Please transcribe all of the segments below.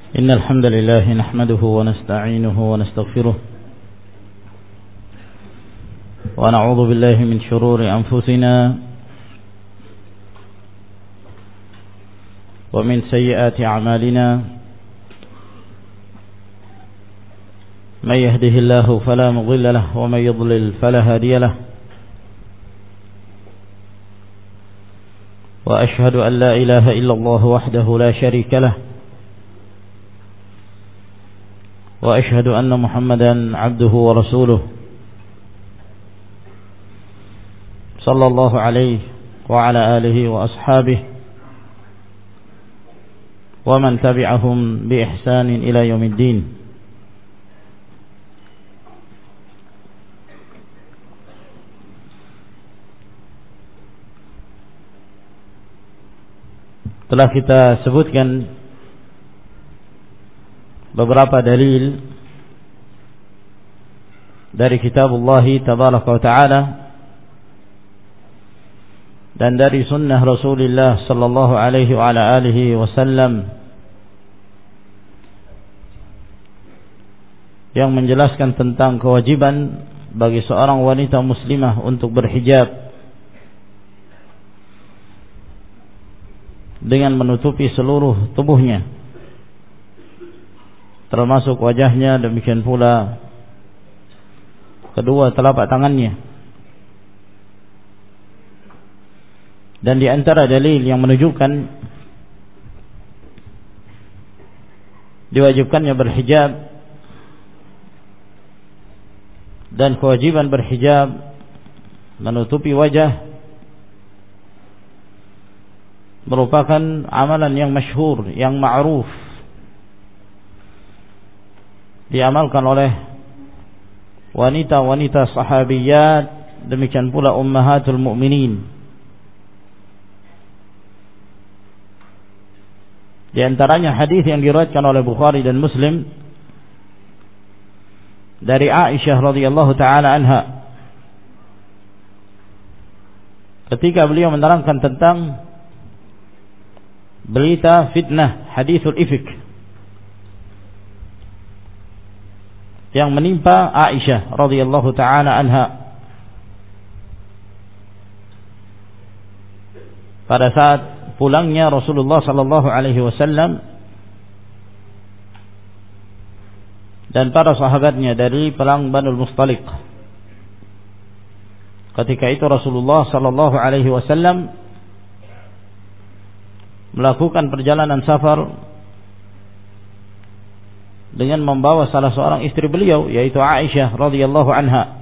إن الحمد لله نحمده ونستعينه ونستغفره ونعوذ بالله من شرور أنفسنا ومن سيئات أعمالنا من يهده الله فلا مضل له ومن يضلل فلا هادي له وأشهد أن لا إله إلا الله وحده لا شريك له وأشهد أن محمدا عبده ورسوله صلى الله عليه وعلى آله وأصحابه ومن تبعهم بإحسان إلى يوم الدين. Telah kita sebutkan beberapa dalil dari kitabullah tabaraka wa ta'ala dan dari sunnah Rasulullah sallallahu alaihi wa ala alihi wasallam yang menjelaskan tentang kewajiban bagi seorang wanita muslimah untuk berhijab dengan menutupi seluruh tubuhnya termasuk wajahnya, demikian pula kedua telapak tangannya. Dan di antara dalil yang menunjukkan diwajibkannya berhijab dan kewajiban berhijab menutupi wajah merupakan amalan yang masyhur, yang ma'ruf, diamalkan oleh wanita-wanita sahabiyat, demikian pula ummahatul mu'minin. Di antaranya hadis yang diriwayatkan oleh Bukhari dan Muslim dari Aisyah radhiyallahu taala anha ketika beliau menerangkan tentang berita fitnah haditsul ifk yang menimpa Aisyah radhiyallahu taala anha pada saat pulangnya Rasulullah sallallahu alaihi wasallam dan para sahabatnya dari perang Banul Mustaliq. Ketika itu Rasulullah sallallahu alaihi wasallam melakukan perjalanan safar dengan membawa salah seorang istri beliau, yaitu Aisyah radhiyallahu anha.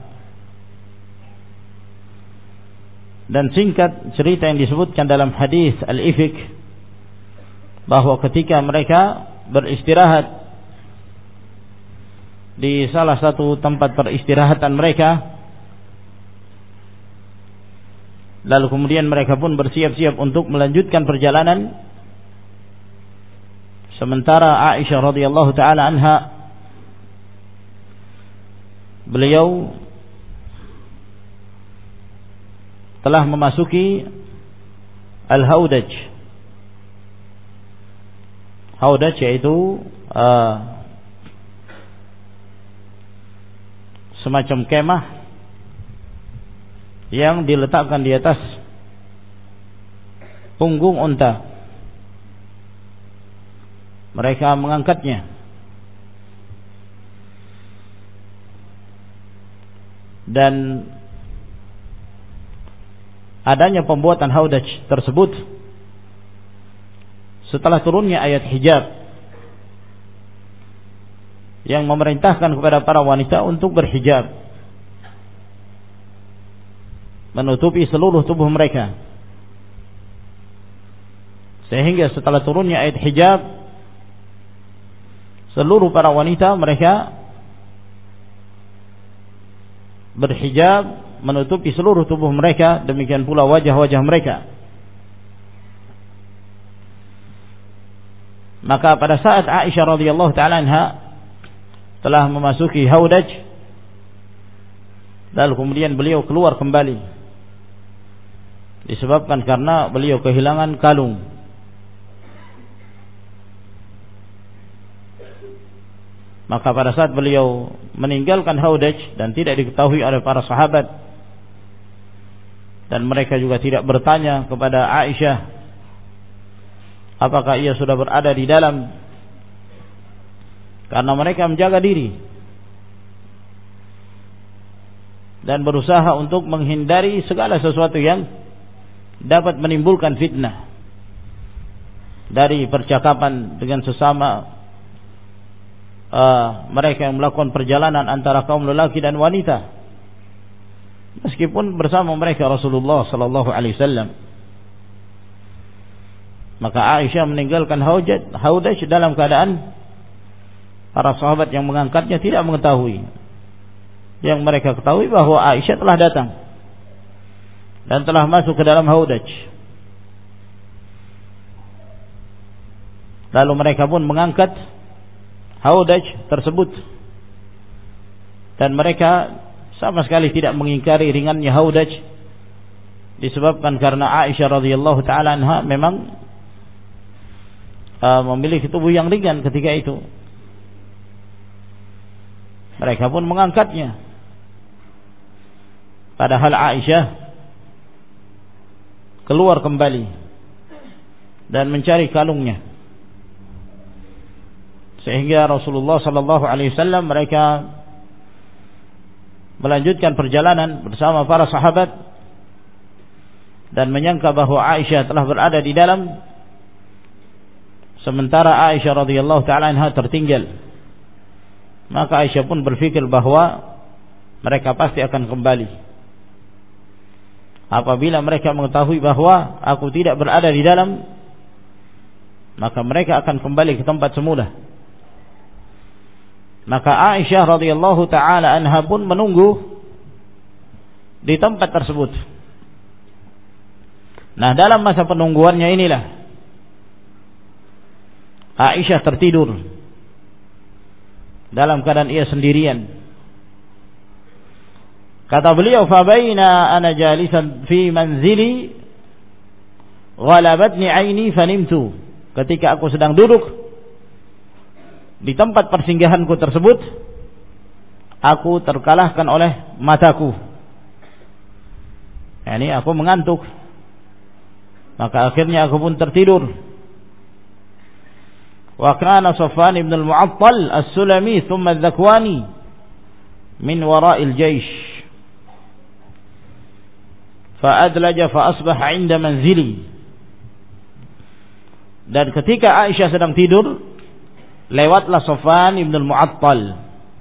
Dan singkat cerita yang disebutkan dalam hadis al-ifk bahwa ketika mereka beristirahat di salah satu tempat peristirahatan mereka, lalu kemudian mereka pun bersiap-siap untuk melanjutkan perjalanan, sementara Aisyah radhiyallahu taala anha beliau telah memasuki al-haudaj. Haudaj yaitu semacam kemah yang diletakkan di atas punggung unta. Mereka mengangkatnya dan adanya pembuatan haudaj tersebut setelah turunnya ayat hijab yang memerintahkan kepada para wanita untuk berhijab menutupi seluruh tubuh mereka, sehingga setelah turunnya ayat hijab seluruh para wanita mereka berhijab menutupi seluruh tubuh mereka, demikian pula wajah-wajah mereka. Maka pada saat Aisyah radhiyallahu taala anha telah memasuki haudaj, lalu kemudian beliau keluar kembali disebabkan karena beliau kehilangan kalung. Maka pada saat beliau meninggalkan Haudaj dan tidak diketahui oleh para sahabat, dan mereka juga tidak bertanya kepada Aisyah apakah ia sudah berada di dalam, karena mereka menjaga diri dan berusaha untuk menghindari segala sesuatu yang dapat menimbulkan fitnah dari percakapan dengan sesama mereka yang melakukan perjalanan antara kaum lelaki dan wanita, meskipun bersama mereka Rasulullah sallallahu alaihi wasallam. Maka Aisyah meninggalkan Haudaj dalam keadaan para sahabat yang mengangkatnya tidak mengetahui. Yang mereka ketahui bahwa Aisyah telah datang dan telah masuk ke dalam Haudaj. Lalu mereka pun mengangkat Haudaj tersebut, dan mereka sama sekali tidak mengingkari ringannya Haudaj, disebabkan karena Aisyah radhiyallahu taala anha memang memiliki tubuh yang ringan ketika itu. Mereka pun mengangkatnya, padahal Aisyah keluar kembali dan mencari kalungnya, sehingga Rasulullah sallallahu alaihi wasallam mereka melanjutkan perjalanan bersama para sahabat dan menyangka bahwa Aisyah telah berada di dalam, sementara Aisyah radhiyallahu taala anha tertinggal. Maka Aisyah pun berpikir bahwa mereka pasti akan kembali. Apabila mereka mengetahui bahwa aku tidak berada di dalam, maka mereka akan kembali ke tempat semula. Maka Aisyah radhiyallahu taala anha pun menunggu di tempat tersebut. Nah, dalam masa penungguannya inilah Aisyah tertidur dalam keadaan ia sendirian. Kata beliau, "Fa baina ana jalisan fi manzili ghalabatni 'aini fanimtu." Ketika aku sedang duduk di tempat persinggahanku tersebut, aku terkalahkan oleh mataku. Yani aku mengantuk. Maka akhirnya aku pun tertidur. Wa kana Safwan ibn al-Mu'attal as-Sulami thumma al-Dhakwani min wara'il jaysh. Fa adlaja fa asbaha 'inda manzili. Dan ketika Aisyah sedang tidur, lewatlah Safwan ibn al-Mu'attal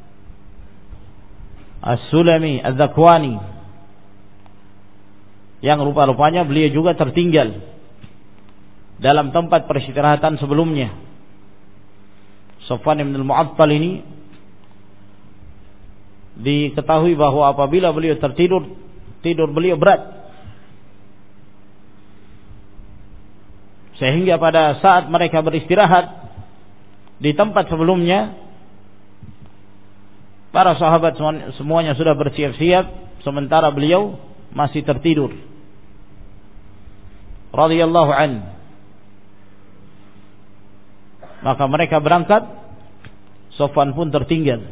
as-Sulami al-Dhakwani, yang rupa-rupanya beliau juga tertinggal dalam tempat peristirahatan sebelumnya. Safwan ibn al-Mu'attal ini diketahui bahwa apabila beliau tertidur, tidur beliau berat, sehingga pada saat mereka beristirahat di tempat sebelumnya, para sahabat semuanya sudah bersiap-siap, sementara beliau masih tertidur radhiyallahu anhu. Maka mereka berangkat, Safwan pun tertinggal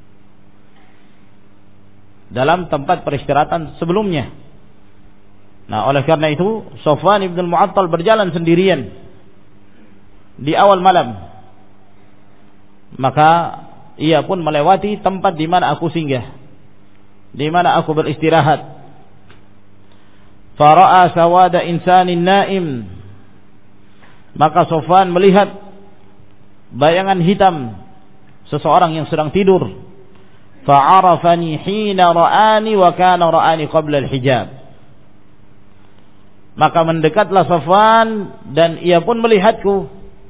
dalam tempat peristirahatan sebelumnya. Nah, oleh karena itu Safwan ibn al-Mu'attal berjalan sendirian di awal malam. Maka ia pun melewati tempat di mana aku singgah, di mana aku beristirahat. Fara'a sawada insanin naim. Maka Safwan melihat bayangan hitam seseorang yang sedang tidur. Fa'arafani hina ra'ani wa kana ra'ani qabla al-hijab. Maka mendekatlah Safwan dan ia pun melihatku,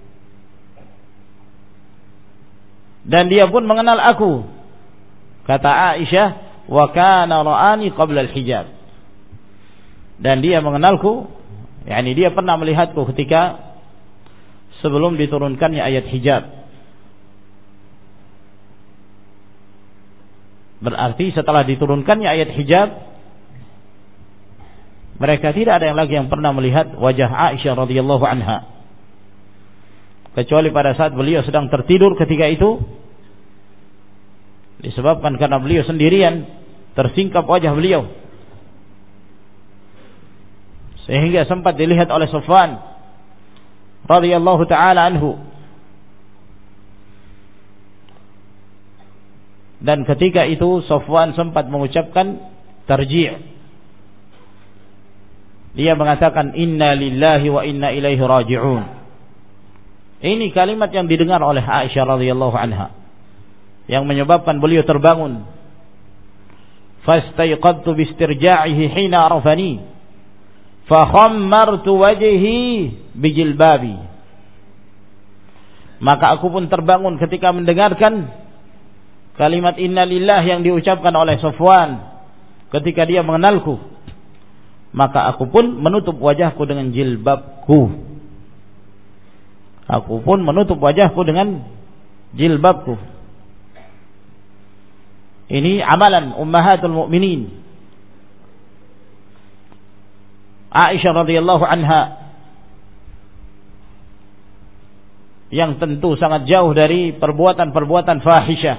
dan dia pun mengenal aku. Kata Aisyah, wa kana ra'ani qabla al-hijab. Dan dia mengenalku, yakni dia pernah melihatku ketika sebelum diturunkannya ayat hijab. Berarti setelah diturunkannya ayat hijab, mereka tidak ada yang lagi yang pernah melihat wajah Aisyah radhiyallahu anha. kecuali pada saat beliau sedang tertidur ketika itu, disebabkan karena beliau sendirian, tersingkap wajah beliau sehingga sempat dilihat oleh Safwan radhiyallahu taala anhu. Dan ketika itu Safwan sempat mengucapkan tarji'. Dia mengatakan inna lillahi wa inna ilaihi raji'un. Ini kalimat yang didengar oleh Aisyah radhiyallahu anha, yang menyebabkan beliau terbangun. Fastayqadtu bistirja'ihi hina arafani fa khammartu wajhi bijilbabi. Maka aku pun terbangun ketika mendengarkan kalimat inna lillah yang diucapkan oleh Safwan ketika dia mengenalku. Maka aku pun menutup wajahku dengan jilbabku. Aku pun menutup wajahku dengan jilbabku. Ini amalan ummahatul mukminin. Aisyah radhiyallahu anha yang tentu sangat jauh dari perbuatan-perbuatan fahisyah,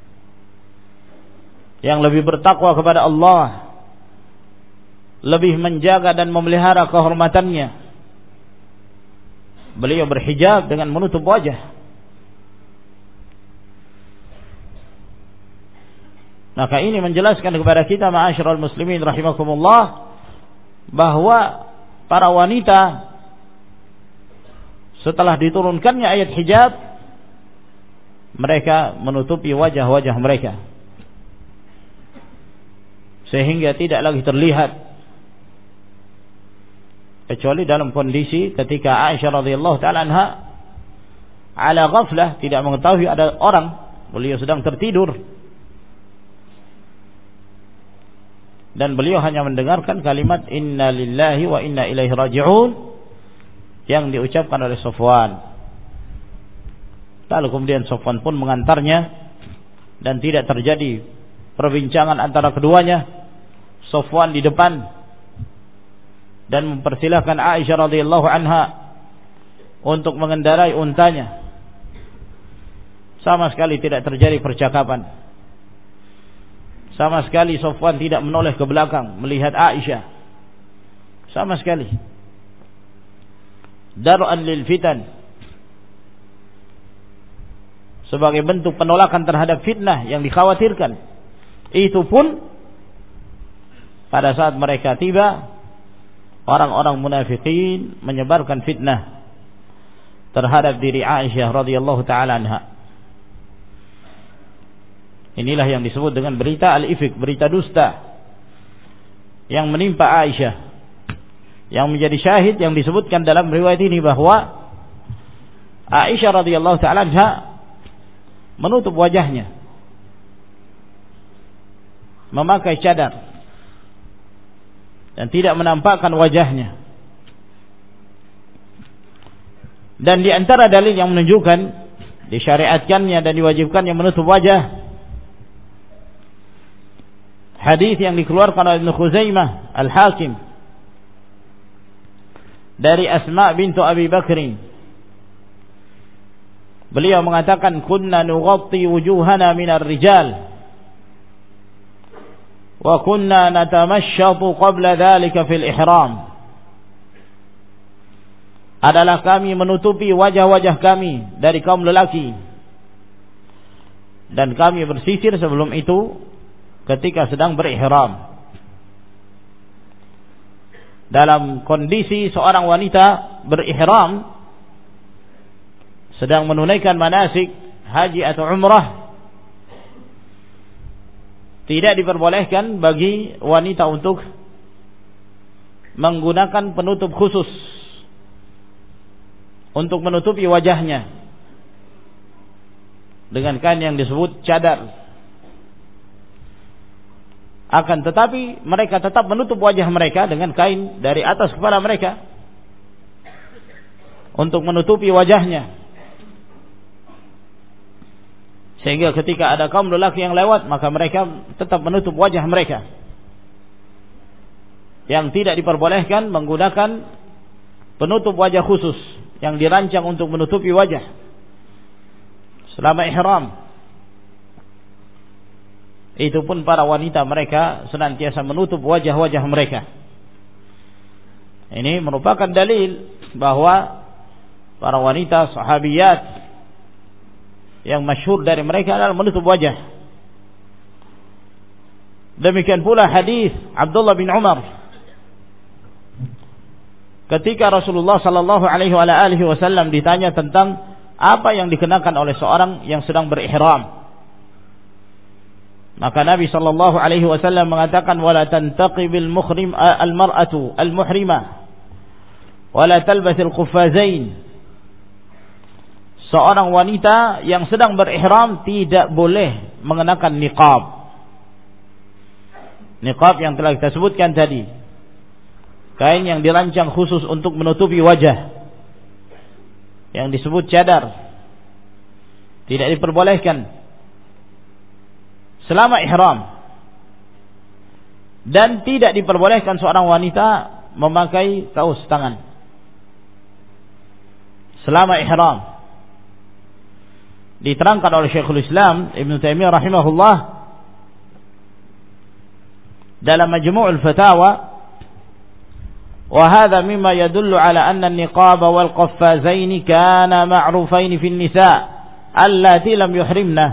yang lebih bertakwa kepada Allah, lebih menjaga dan memelihara kehormatannya. Beliau berhijab dengan menutup wajah. Maka ini menjelaskan kepada kita ma'asyiral muslimin rahimakumullah, bahwa para wanita setelah diturunkannya ayat hijab, mereka menutupi wajah-wajah mereka sehingga tidak lagi terlihat, kecuali dalam kondisi ketika Aisyah radhiyallahu taala anha ala ghaflah, tidak mengetahui ada orang, beliau sedang tertidur dan beliau hanya mendengarkan kalimat inna lillahi wa inna ilaihi raji'un yang diucapkan oleh Safwan. Lalu kemudian Safwan pun mengantarnya dan tidak terjadi perbincangan antara keduanya. Safwan di depan dan mempersilahkan Aisyah radhiyallahu anha untuk mengendarai untanya. Sama sekali tidak terjadi percakapan. Sama sekali Safwan tidak menoleh ke belakang melihat Aisyah. Sama sekali. Dar'an lil fitan, sebagai bentuk penolakan terhadap fitnah yang dikhawatirkan. Itu pun pada saat mereka tiba, orang-orang munafikin menyebarkan fitnah terhadap diri Aisyah radhiyallahu taala anha. Inilah yang disebut dengan berita al-ifk, berita dusta yang menimpa Aisyah, yang menjadi syahid yang disebutkan dalam riwayat ini bahwa Aisyah radhiyallahu taala anha menutup wajahnya, memakai cadar dan tidak menampakkan wajahnya. Dan di antara dalil yang menunjukkan disyariatkannya dan diwajibkannya menutup wajah, hadis yang dikeluarkan oleh Ibnu Khuzaimah Al-Hakim dari Asma bintu Abi Bakrin. Beliau mengatakan kunna nughatti wujuhana minar rijal wa kunna natamashyatu qabla dhalika fil ihram. Adalah kami menutupi wajah-wajah kami dari kaum lelaki, dan kami bersisir sebelum itu ketika sedang berihram. Dalam kondisi seorang wanita berihram sedang menunaikan manasik haji atau umrah, tidak diperbolehkan bagi wanita untuk menggunakan penutup khusus untuk menutupi wajahnya dengan kain yang disebut cadar. Akan tetapi mereka tetap menutup wajah mereka dengan kain dari atas kepala mereka untuk menutupi wajahnya, sehingga ketika ada kaum lelaki yang lewat, maka mereka tetap menutup wajah mereka. Yang tidak diperbolehkan menggunakan penutup wajah khusus, yang dirancang untuk menutupi wajah selama ihram. Itu pun para wanita mereka senantiasa menutup wajah-wajah mereka. Ini merupakan dalil bahwa para wanita sahabiyat yang masyhur dari mereka adalah menutup wajah. Demikian pula hadis Abdullah bin Umar ketika Rasulullah sallallahu alaihi wasallam ditanya tentang apa yang dikenakan oleh seorang yang sedang berihram. Maka Nabi sallallahu alaihi wasallam mengatakan wala tantaqibil muhrim al-mar'atu al-muhrimah wala talbasil quffazain. Seorang wanita yang sedang berihram tidak boleh mengenakan niqab. Niqab yang telah kita sebutkan tadi, kain yang dirancang khusus untuk menutupi wajah, yang disebut cadar, tidak diperbolehkan selama ihram. Dan tidak diperbolehkan seorang wanita memakai kaos tangan selama ihram. Diterangkan oleh Syekhul Islam Ibn Taimiyah rahimahullah dalam Majmu'ul Fatawa, wa hadha mimma yadullu ala anna an-niqab wal qaffazain kana ma'rufain fi an-nisa allati lam yuhrimna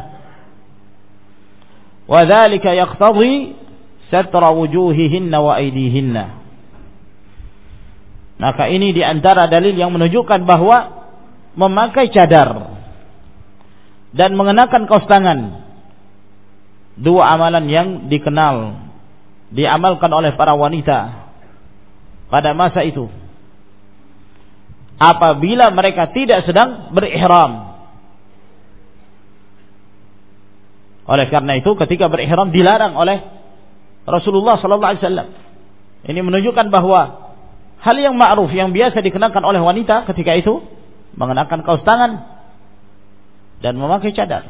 wa dhalika yaqtadi satra wujuhihinna wa aydihinna. Maka ini di antara dalil yang menunjukkan bahwa memakai cadar dan mengenakan kaos tangan, dua amalan yang diamalkan oleh para wanita pada masa itu apabila mereka tidak sedang berihram. Oleh karena itu ketika berihram dilarang oleh Rasulullah sallallahu alaihi wasallam. Ini menunjukkan bahwa hal yang ma'ruf yang biasa dikenakan oleh wanita ketika itu mengenakan kaos tangan dan memakai cadar.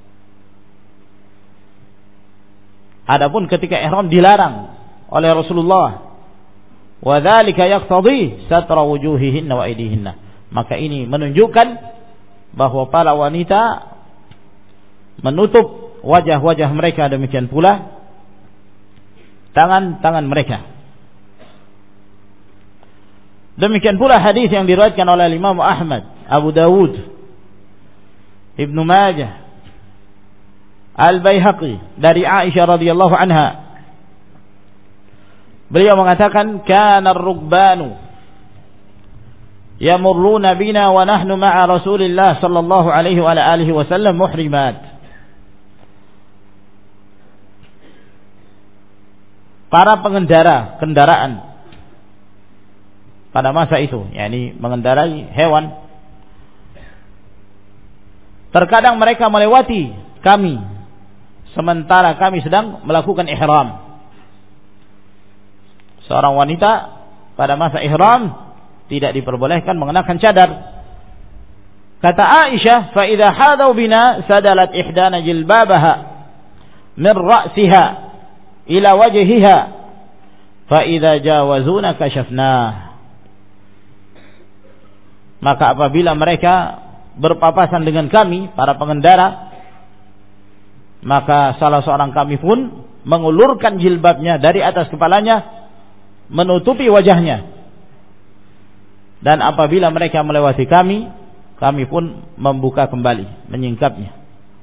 Adapun ketika ihram dilarang oleh Rasulullah, wa dzalika yaqtadi satra wujuhihinna wa aydihinna. Maka ini menunjukkan bahwa para wanita menutup wajah-wajah mereka, demikian pula tangan-tangan mereka. Demikian pula hadis yang diriwayatkan oleh Imam Ahmad, Abu Dawud, Ibnu Majah, Al-Baihaqi dari Aisyah radhiyallahu anha. Beliau mengatakan kana ar-rukbanu yamurruna bina wa nahnu ma'a Rasulillah sallallahu alaihi wa alihi wasallam muhrimat. Para pengendara kendaraan pada masa itu, yakni mengendarai hewan, terkadang mereka melewati kami sementara kami sedang melakukan ihram. Seorang wanita pada masa ihram tidak diperbolehkan mengenakan cadar. Kata Aisyah, fa idza hadau bina sadalat ihdana jilbabaha min ra'siha ila wajhiha fa idza jawazuna kashafnah. Maka apabila mereka berpapasan dengan kami para pengendara, maka salah seorang kami pun mengulurkan jilbabnya dari atas kepalanya menutupi wajahnya, dan apabila mereka melewati kami, kami pun membuka kembali, menyingkapnya.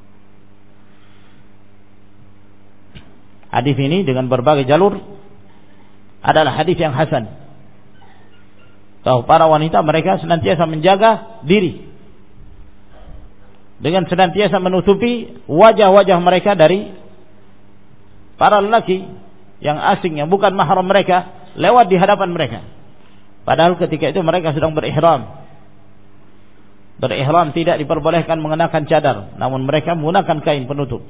Hadis ini dengan berbagai jalur adalah hadis yang hasan. Tahu para wanita mereka senantiasa menjaga diri dengan senantiasa menutupi wajah-wajah mereka dari para lelaki yang asing yang bukan mahram mereka lewat di hadapan mereka. Padahal ketika itu mereka sedang berihram. Berihram tidak diperbolehkan mengenakan cadar, namun mereka menggunakan kain penutup.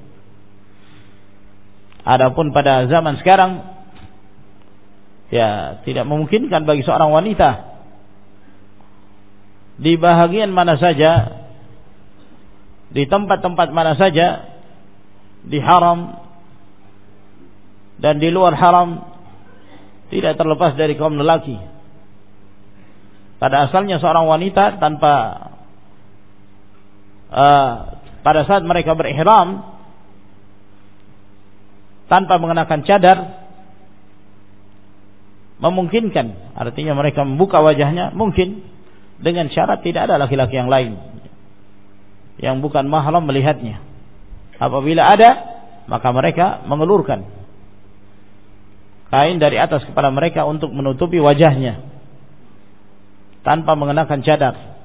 Adapun pada zaman sekarang, ya tidak memungkinkan bagi seorang wanita di bahagian mana saja, di tempat-tempat mana saja, di haram dan di luar haram, tidak terlepas dari kaum lelaki, pada asalnya seorang wanita tanpa pada saat mereka berihram tanpa mengenakan cadar memungkinkan, artinya mereka membuka wajahnya mungkin, dengan syarat tidak ada laki-laki yang lain yang bukan mahram melihatnya. Apabila ada, maka mereka mengelurkan kain dari atas kepala mereka untuk menutupi wajahnya tanpa mengenakan cadar.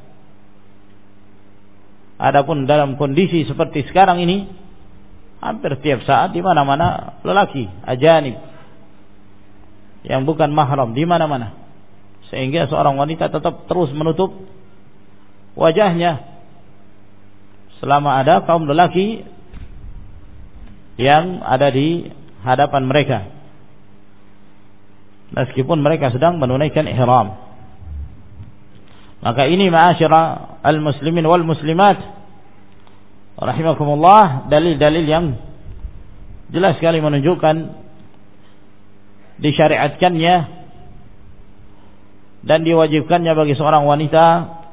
Adapun dalam kondisi seperti sekarang ini, hampir tiap saat di mana-mana lelaki ajanib yang bukan mahram di mana-mana, sehingga seorang wanita tetap terus menutup wajahnya selama ada kaum lelaki yang ada di hadapan mereka, meskipun mereka sedang menunaikan ihram. Maka ini ma'asyara al-muslimin wal muslimat rahimakumullah, dalil-dalil yang jelas sekali menunjukkan disyariatkannya dan diwajibkannya bagi seorang wanita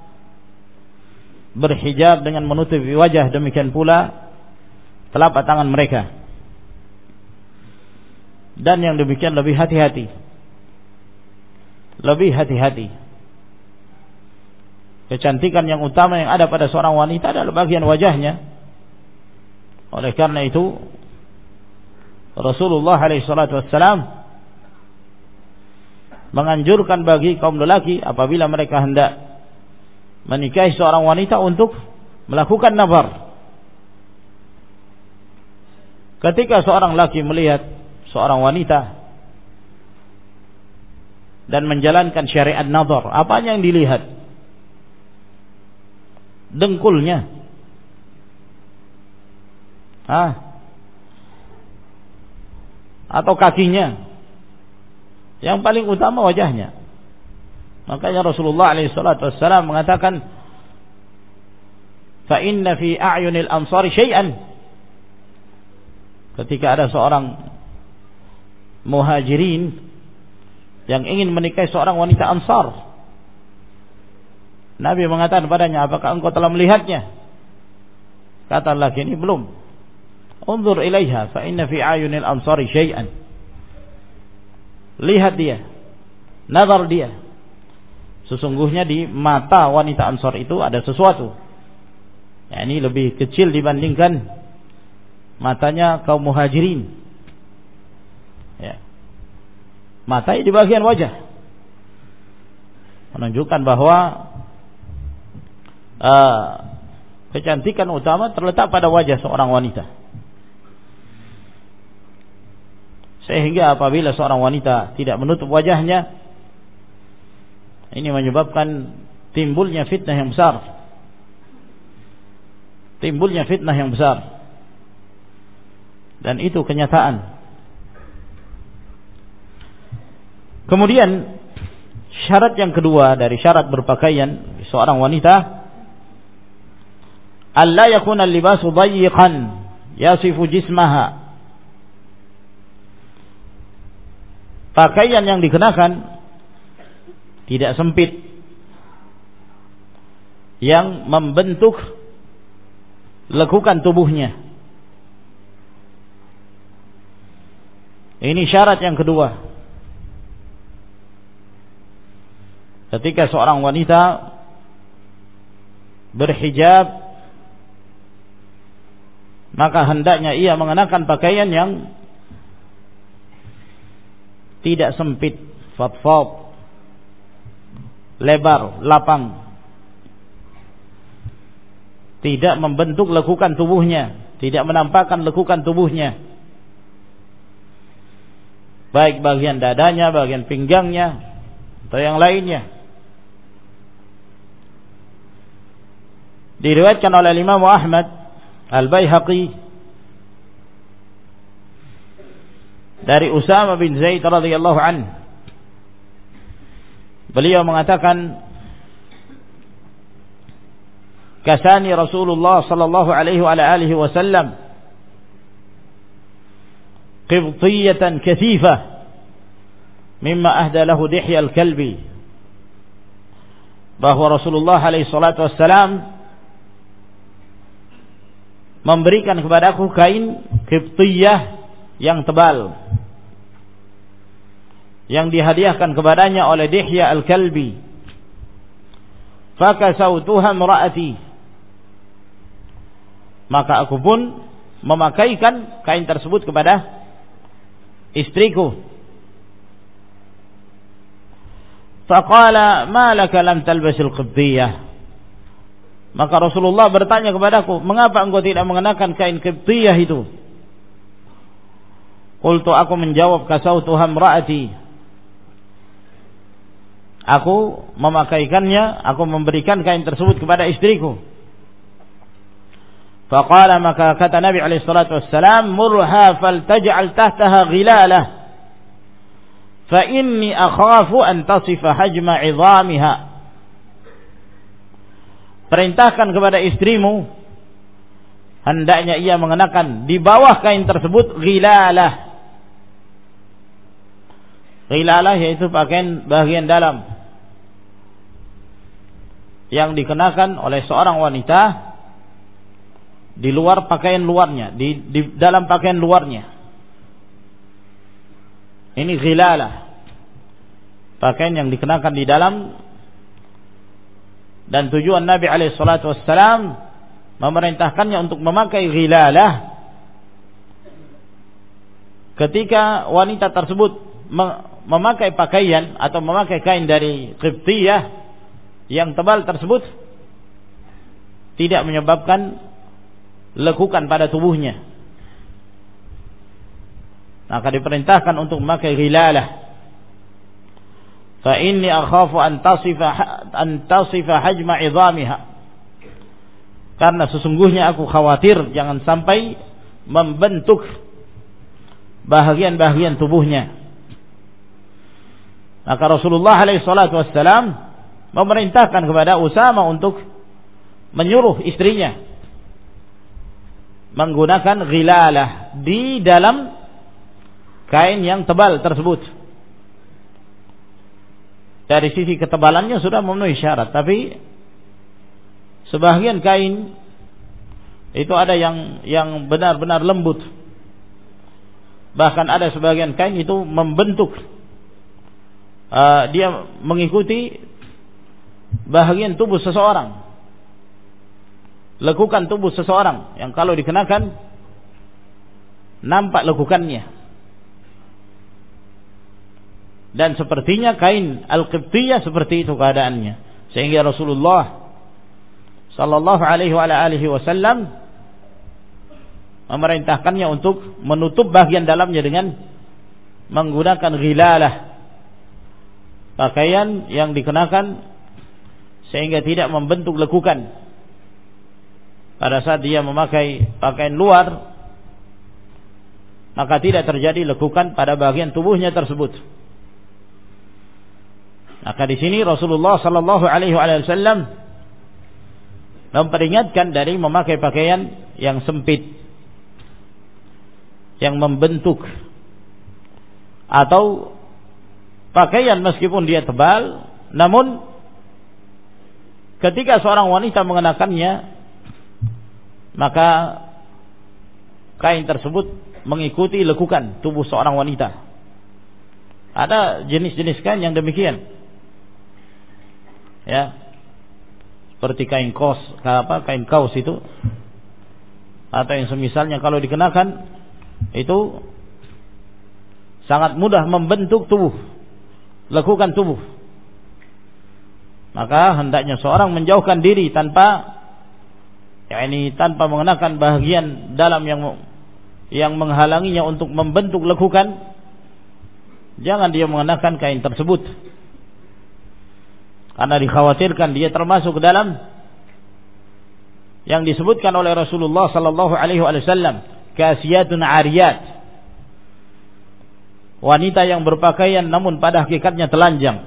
berhijab dengan menutupi wajah, demikian pula telapak tangan mereka. Dan yang demikian lebih hati-hati, lebih hati-hati. Kecantikan yang utama yang ada pada seorang wanita adalah bagian wajahnya. Oleh karena itu Rasulullah SAW menganjurkan bagi kaum lelaki apabila mereka hendak menikahi seorang wanita untuk melakukan nazar. Ketika seorang laki melihat seorang wanita dan menjalankan syariat nazar, apa yang dilihat? Dengkulnya, atau kakinya? Yang paling utama wajahnya. Makanya Rasulullah SAW mengatakan, fa inna fi a'yunil ansari syai'an. Ketika ada seorang muhajirin yang ingin menikahi seorang wanita Ansar, Nabi mengatakan padanya, apakah engkau telah melihatnya? Kata laki ini, belum. Unzur ilaiha fa inna fi ayunil ansari syai'an. Lihat dia, nazar dia. Sesungguhnya di mata wanita Ansar itu ada sesuatu. Ya, ini lebih kecil dibandingkan matanya kaum muhajirin. Ya. Mata di bagian wajah menunjukkan bahwa kecantikan utama terletak pada wajah seorang wanita. Sehingga apabila seorang wanita tidak menutup wajahnya, ini menyebabkan timbulnya fitnah yang besar. Timbulnya fitnah yang besar. Dan itu kenyataan. Kemudian syarat yang kedua dari syarat berpakaian seorang wanita, alla yakuna al-libasu dayyiqan yasifu jismaha. Pakaian yang dikenakan tidak sempit, yang membentuk lekukan tubuhnya. Ini syarat yang kedua. Ketika seorang wanita berhijab, maka hendaknya ia mengenakan pakaian yang tidak sempit, fadfad, lebar, lapang, tidak membentuk lekukan tubuhnya, tidak menampakkan lekukan tubuhnya, baik bagian dadanya, bagian pinggangnya, atau yang lainnya. Diriwayatkan oleh Imam Ahmad Al-Baihaqi dari Usama bin Zaid radhiyallahu anhu, beliau mengatakan, kasani Rasulullah sallallahu alaihi wa alihi wasallam qibtiyatan kathifah mimma ahda lahu dihya al-kalbi bahwa Rasulullah alaihi salatu wassalam memberikan kepadaku kain Qibtiyah yang tebal yang dihadiahkan kepadanya oleh Dihya al-Kalbi. Fakasautuha imraati, maka aku pun memakaikan kain tersebut kepada istriku. Faqala ma laka lam talbasil Qibtiyah, maka Rasulullah bertanya kepadaku, mengapa engkau tidak mengenakan kain Qibtiyah itu? Qultu, aku menjawab, kasautuha imraati, aku memakaikannya, aku memberikan kain tersebut kepada istriku. Faqala, maka kata Nabi alaihi salatu wassalam, murha faltaj'al tahtaha ghilalah fa inni akhafu an tasifa hajma 'idhamiha. Perintahkan kepada istrimu, hendaknya ia mengenakan di bawah kain tersebut ghilalah. Ghilalah yaitu pakaian bagian dalam yang dikenakan oleh seorang wanita di luar pakaian luarnya, di dalam pakaian luarnya. Ini ghilalah, pakaian yang dikenakan di dalam. Dan tujuan Nabi alaihi salatu wassalam memerintahkannya untuk memakai ghilalah ketika wanita tersebut memakai pakaian atau memakai kain dari Qibtiyah yang tebal tersebut tidak menyebabkan lekukan pada tubuhnya, maka diperintahkan untuk memakai ghilalah. Fa inni akhafu an tasifa hajma 'idhamiha, karena sesungguhnya aku khawatir jangan sampai membentuk bahagian-bahagian tubuhnya. Maka Rasulullah alaihi salatu wassalam memerintahkan kepada Usama untuk menyuruh istrinya menggunakan ghilalah di dalam kain yang tebal tersebut. Dari sisi ketebalannya sudah memenuhi syarat, tapi sebagian kain itu ada yang benar-benar lembut. Bahkan ada sebagian kain itu membentuk, dia mengikuti bahagian tubuh seseorang, lekukan tubuh seseorang yang kalau dikenakan nampak lekukannya. Dan sepertinya kain Al-Qibtiyah seperti itu keadaannya, sehingga Rasulullah sallallahu alaihi wasallam memerintahkannya untuk menutup bagian dalamnya dengan menggunakan ghilalah, pakaian yang dikenakan sehingga tidak membentuk lekukan pada saat dia memakai pakaian luar, maka tidak terjadi lekukan pada bagian tubuhnya tersebut. Maka di sini Rasulullah sallallahu alaihi wasallam memperingatkan dari memakai pakaian yang sempit, yang membentuk, atau pakaian meskipun dia tebal, namun ketika seorang wanita mengenakannya, maka kain tersebut mengikuti lekukan tubuh seorang wanita. Ada jenis-jenis kain yang demikian, ya, seperti kain kaos itu, atau yang semisalnya kalau dikenakan itu sangat mudah membentuk tubuh, lekukan tubuh. Maka hendaknya seorang menjauhkan diri tanpa mengenakan bahagian dalam yang menghalanginya untuk membentuk lekukan. Jangan dia mengenakan kain tersebut, karena dikhawatirkan dia termasuk ke dalam yang disebutkan oleh Rasulullah sallallahu alaihi wasallam, kasiyatun ariyat, wanita yang berpakaian namun pada hakikatnya telanjang.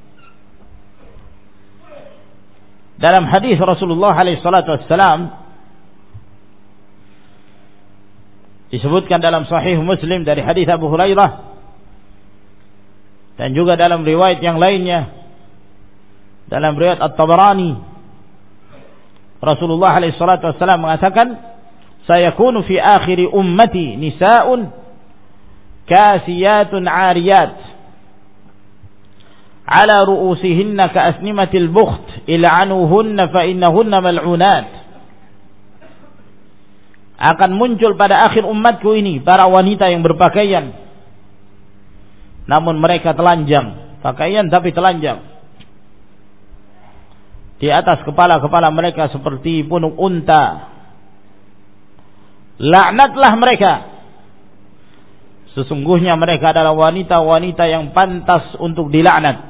Dalam hadis Rasulullah alaihi salatu wassalam disebutkan dalam Sahih Muslim dari hadis Abu Hurairah, dan juga dalam riwayat yang lainnya dalam riwayat At-Tabarani, Rasulullah alaihi salatu wasallam mengatakan, sayakunu fi akhiri ummati nisa'un kasiyatun 'ariyat ala ru'usihinna ka'asnimatil bukht il'anuhunna fa innahunna mal'unat. Akan muncul pada akhir umatku ini para wanita yang berpakaian namun mereka telanjang, pakaian tapi telanjang. Di atas kepala-kepala mereka seperti punuk unta. Laknatlah mereka. Sesungguhnya mereka adalah wanita-wanita yang pantas untuk dilaknat.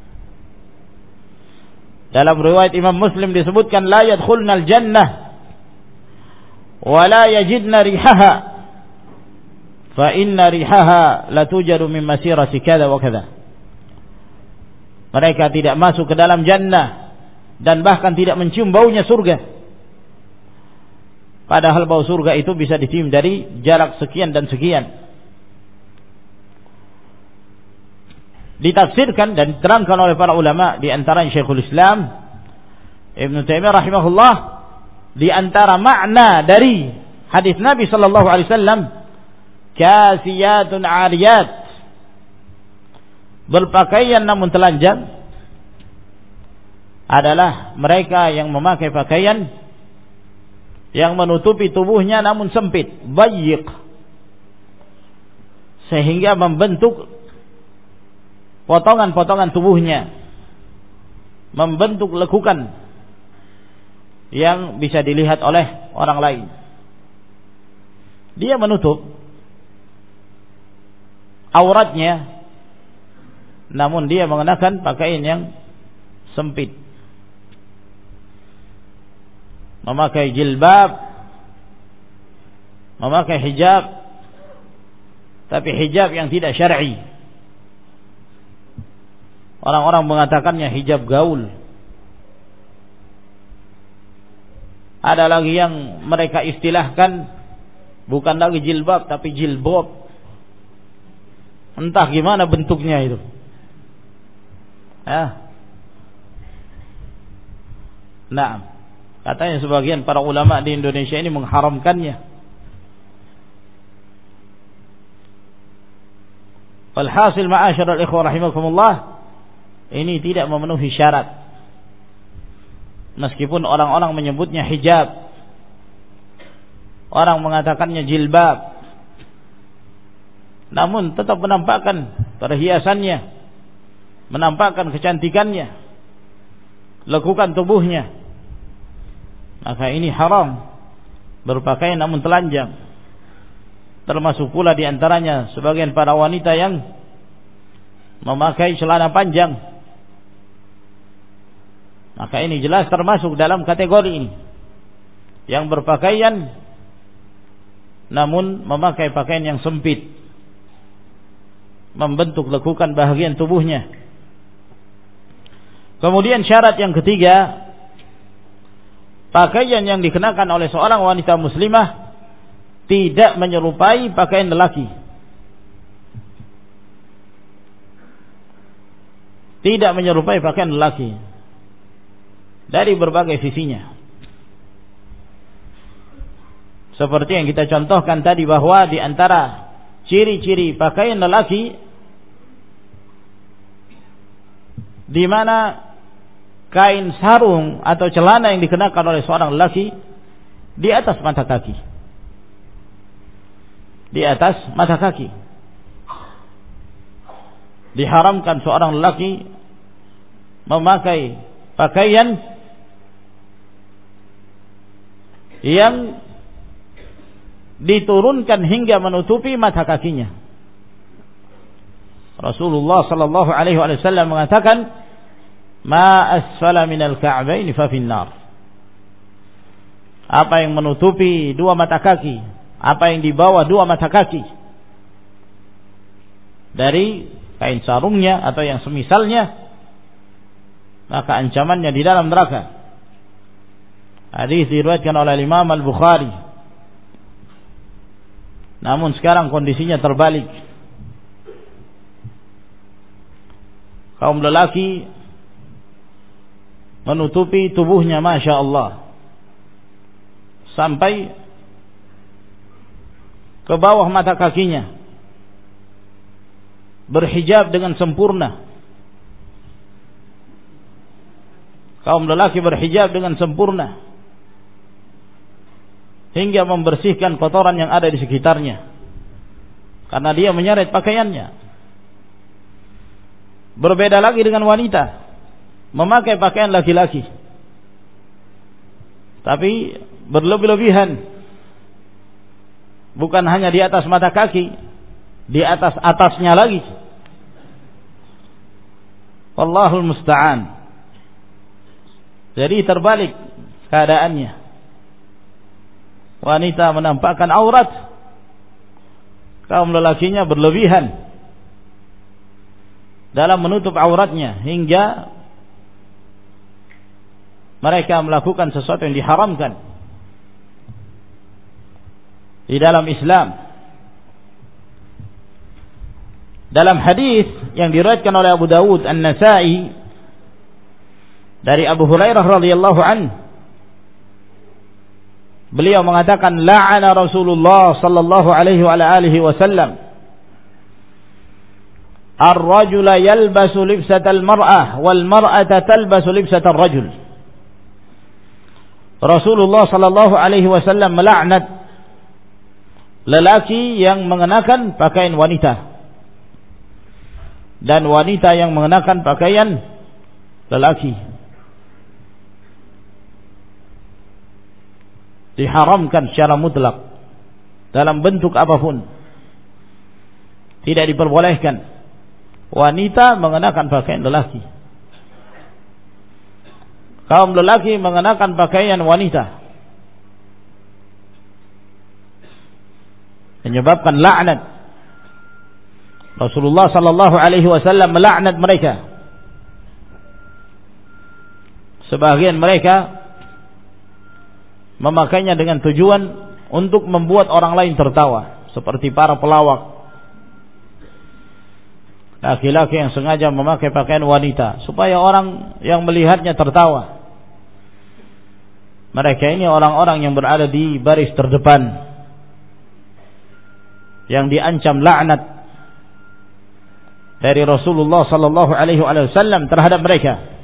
Dalam riwayat Imam Muslim disebutkan, la yadkhulnal jannah wa la yajidna rihaha fa inna rihaha la tujadu min masirati kada wa kada. Mereka tidak masuk ke dalam jannah dan bahkan tidak mencium baunya surga. Padahal bau surga itu bisa dicium dari jarak sekian dan sekian. Ditafsirkan dan diterangkan oleh para ulama, di antara Syekhul Islam Ibnu Taimiyah rahimahullah, di antara makna dari hadis Nabi sallallahu alaihi wasallam, kasiyatun 'ariyat, berpakaian namun telanjang, adalah mereka yang memakai pakaian yang menutupi tubuhnya namun sempit, bayyiq, sehingga membentuk potongan-potongan tubuhnya, membentuk lekukan yang bisa dilihat oleh orang lain. Dia menutup auratnya namun dia mengenakan pakaian yang sempit, memakai jilbab, memakai hijab, tapi hijab yang tidak syar'i. Orang-orang mengatakannya hijab gaul. Ada lagi yang mereka istilahkan bukan lagi jilbab tapi jilbob. Entah gimana bentuknya itu. Nah, katanya sebagian para ulama di Indonesia ini mengharamkannya. Walhasil ma'asyiral ikhwah rahimakumullah, ini tidak memenuhi syarat. Meskipun orang-orang menyebutnya hijab, orang mengatakannya jilbab, namun tetap menampakkan perhiasannya, menampakkan kecantikannya, lekukan tubuhnya, maka ini haram berpakaian namun telanjang. Termasuk pula di antaranya sebagian para wanita yang memakai celana panjang. Maka ini jelas termasuk dalam kategori ini, yang berpakaian namun memakai pakaian yang sempit, membentuk lekukan bahagian tubuhnya. Kemudian syarat yang ketiga, pakaian yang dikenakan oleh seorang wanita muslimah tidak menyerupai pakaian lelaki. Tidak menyerupai pakaian lelaki dari berbagai sisinya. Seperti yang kita contohkan tadi, bahwa di antara ciri-ciri pakaian lelaki di mana kain sarung atau celana yang dikenakan oleh seorang lelaki di atas mata kaki. Di atas mata kaki. Diharamkan seorang lelaki memakai pakaian yang diturunkan hingga menutupi mata kakinya. Rasulullah sallallahu alaihi wasallam mengatakan, "Ma asfala minal ka'baini fa finnar." Apa yang menutupi dua mata kaki, apa yang di bawah dua mata kaki dari kain sarungnya atau yang semisalnya, maka ancamannya di dalam neraka. Hadis diriwayatkan oleh Imam Al-Bukhari. Namun sekarang kondisinya terbalik. Kaum lelaki menutupi tubuhnya, Masya Allah, sampai ke bawah mata kakinya, berhijab dengan sempurna. Kaum lelaki berhijab dengan sempurna hingga membersihkan kotoran yang ada di sekitarnya, karena dia menyeret pakaiannya. Berbeda lagi dengan wanita, memakai pakaian laki-laki, tapi berlebih-lebihan. Bukan hanya di atas mata kaki, di atasnya lagi. Wallahul musta'an. Jadi terbalik keadaannya. Wanita menampakkan aurat, kaum lelakinya berlebihan dalam menutup auratnya hingga mereka melakukan sesuatu yang diharamkan di dalam Islam. Dalam hadis yang diriwayatkan oleh Abu Dawud, An-Nasa'i dari Abu Hurairah radhiyallahu anhu, beliau mengatakan, la'ana Rasulullah sallallahu alaihi wa alihi wasallam ar-rajula yalbasu libsatal mar'ah wal mar'ata talbasu libsatal rajul. Rasulullah sallallahu alaihi wasallam melaknat lelaki yang mengenakan pakaian wanita dan wanita yang mengenakan pakaian lelaki. Diharamkan secara mutlak dalam bentuk apapun. Tidak diperbolehkan wanita mengenakan pakaian lelaki, kaum lelaki mengenakan pakaian wanita, menyebabkan laknat. Rasulullah sallallahu alaihi wasallam melaknat mereka. Sebagian mereka memakainya dengan tujuan untuk membuat orang lain tertawa, seperti para pelawak, laki-laki yang sengaja memakai pakaian wanita supaya orang yang melihatnya tertawa. Mereka ini orang-orang yang berada di baris terdepan, yang diancam laknat dari Rasulullah sallallahu alaihi wasallam terhadap mereka.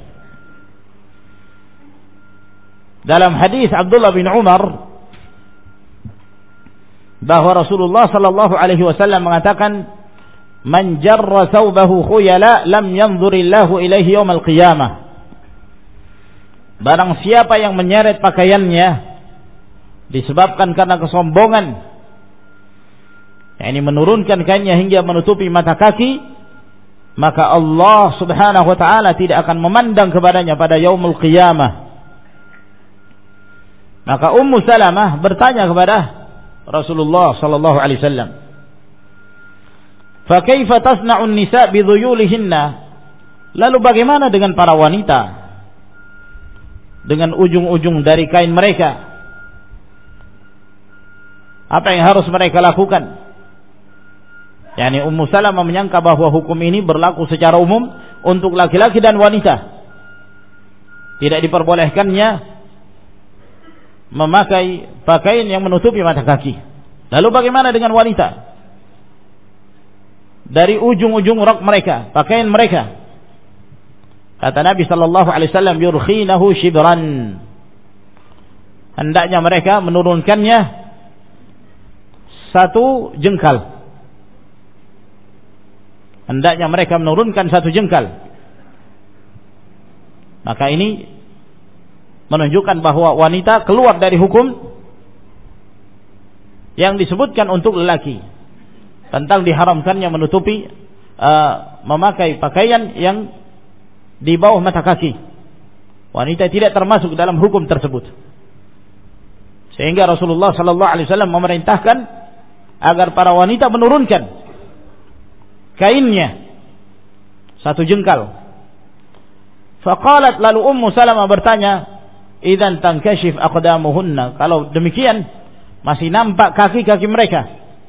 Dalam hadis Abdullah bin Umar bahwa Rasulullah sallallahu alaihi wasallam mengatakan, man jarra thawbahu khuyala lam yanzurillahu ilaihi yaumal qiyamah. Barang siapa yang menyeret pakaiannya disebabkan karena kesombongan, yakni menurunkan kainnya hingga menutupi mata kaki, maka Allah subhanahu wa ta'ala tidak akan memandang kepadanya pada yaumul qiyamah. Maka Ummu Salamah bertanya kepada Rasulullah sallallahu alaihi wasallam, "Fa kaifa tasna'u an-nisa' bi dhuyulihinna?" Lalu bagaimana dengan para wanita dengan ujung-ujung dari kain mereka? Apa yang harus mereka lakukan? Yani Ummu Salamah menyangka bahwa hukum ini berlaku secara umum untuk laki-laki dan wanita. Tidak diperbolehkannya memakai pakaian yang menutupi mata kaki. Lalu bagaimana dengan wanita? Dari ujung-ujung rok mereka, pakaian mereka, kata Nabi sallallahu alaihi wasallam, yurkhinahu shibran. Hendaknya mereka menurunkannya satu jengkal. Hendaknya mereka menurunkan satu jengkal. Maka ini menunjukkan bahwa wanita keluar dari hukum yang disebutkan untuk lelaki tentang diharamkannya menutupi memakai pakaian yang di bawah mata kaki. Wanita tidak termasuk dalam hukum tersebut. Sehingga Rasulullah sallallahu alaihi wasallam memerintahkan agar para wanita menurunkan kainnya satu jengkal. Faqalat, lalu Ummu Salamah bertanya, idzan tankashif aqdamuhunna, kalau demikian masih nampak kaki-kaki mereka.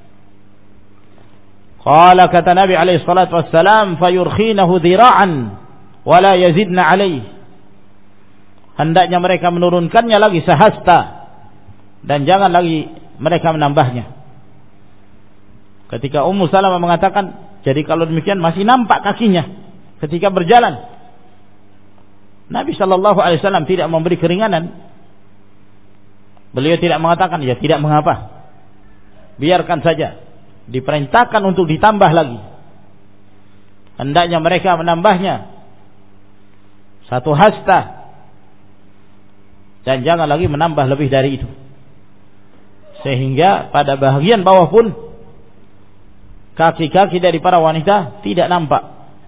Qala, kata Nabi alaihi salatu wassalam, fayurkhinahu dhira'an wa la yazidna alaihi. hendaknya mereka menurunkannya lagi sehasta, dan jangan lagi mereka menambahnya. Ketika Ummu Salamah mengatakan, jadi kalau demikian masih nampak kakinya ketika berjalan. Nabi sallallahu alaihi wasallam tidak memberi keringanan. Beliau tidak mengatakan, ya tidak mengapa, biarkan saja. Diperintahkan untuk ditambah lagi. Hendaknya mereka menambahnya satu hasta, dan jangan lagi menambah lebih dari itu. Sehingga pada bahagian bawah pun kaki-kaki dari para wanita tidak nampak.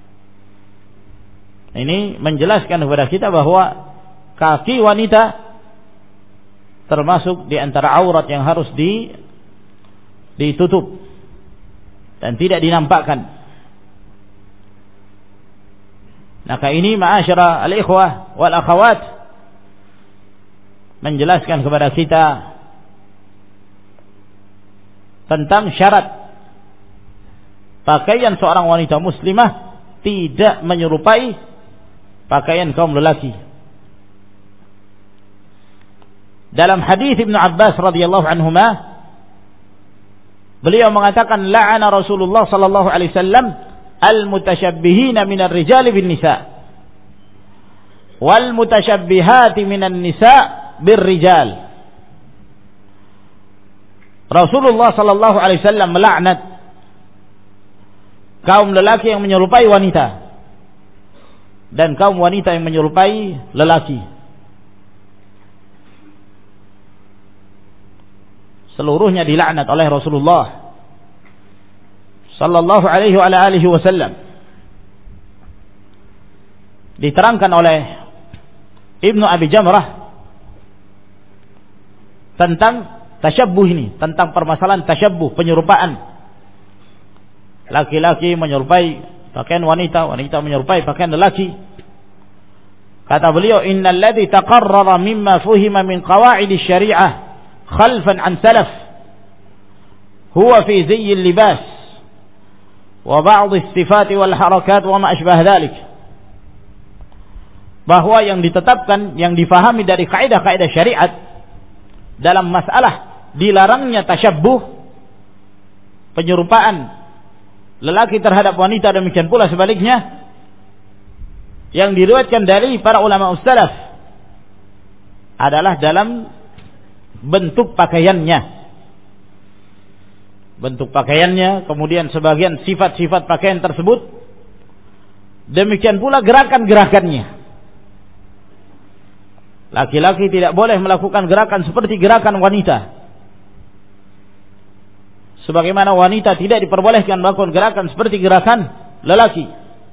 Ini menjelaskan kepada kita bahwa kaki wanita termasuk di antara aurat yang harus ditutup dan tidak dinampakkan. Maka ini ma'asyara al-ikhwah wal akhawat menjelaskan kepada kita tentang syarat pakaian seorang wanita muslimah tidak menyerupai pakaian kaum lelaki. Dalam hadis Ibnu Abbas radhiyallahu anhuma, beliau mengatakan, la'ana Rasulullah sallallahu alaihi wasallam al-mutasyabbihina minar rijali bin nisa wal mutasyabbihati minan nisa bir rijal. Rasulullah sallallahu alaihi wasallam melaknat kaum lelaki yang menyerupai wanita dan kaum wanita yang menyerupai lelaki. Seluruhnya dilaknat oleh Rasulullah sallallahu alaihi wa alihi wasallam. Diterangkan oleh Ibnu Abi Jamrah tentang tasyabbuh ini, tentang permasalahan tasyabbuh, penyerupaan. Laki-laki menyerupai pakaian wanita, wanita menyerupai pakaian lelaki. Kata beliau, innal ladzi taqarrara mimma fuhima min qawaidi syari'ah khalfan an salaf huwa fi ziyy al-libas wa ba'd as-sifat wal harakat wa ma ashbah dhalik. Bahwa yang ditetapkan, yang difahami dari kaidah-kaidah syariat dalam masalah dilarangnya tasyabbuh, penyerupaan lelaki terhadap wanita, demikian pula sebaliknya, yang diriwayatkan dari para ulama salaf adalah dalam bentuk pakaiannya. Bentuk pakaiannya, kemudian sebagian sifat-sifat pakaian tersebut, demikian pula gerakan-gerakannya. Laki-laki tidak boleh melakukan gerakan seperti gerakan wanita, sebagaimana wanita tidak diperbolehkan melakukan gerakan seperti gerakan lelaki.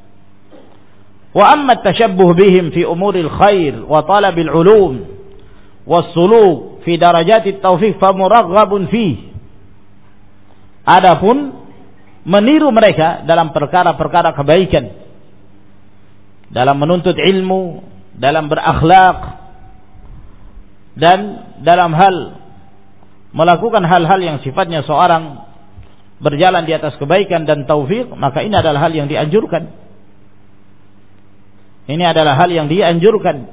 Wa amma at-tashabbuh bihim fi umuril khair wa talabil ulum was-suluk fi darajatit taufiq fa muraghabun fi. Adapun meniru mereka dalam perkara-perkara kebaikan, dalam menuntut ilmu, dalam berakhlak, dan dalam hal melakukan hal-hal yang sifatnya seorang berjalan di atas kebaikan dan taufik, maka ini adalah hal yang dianjurkan. Ini adalah hal yang dianjurkan.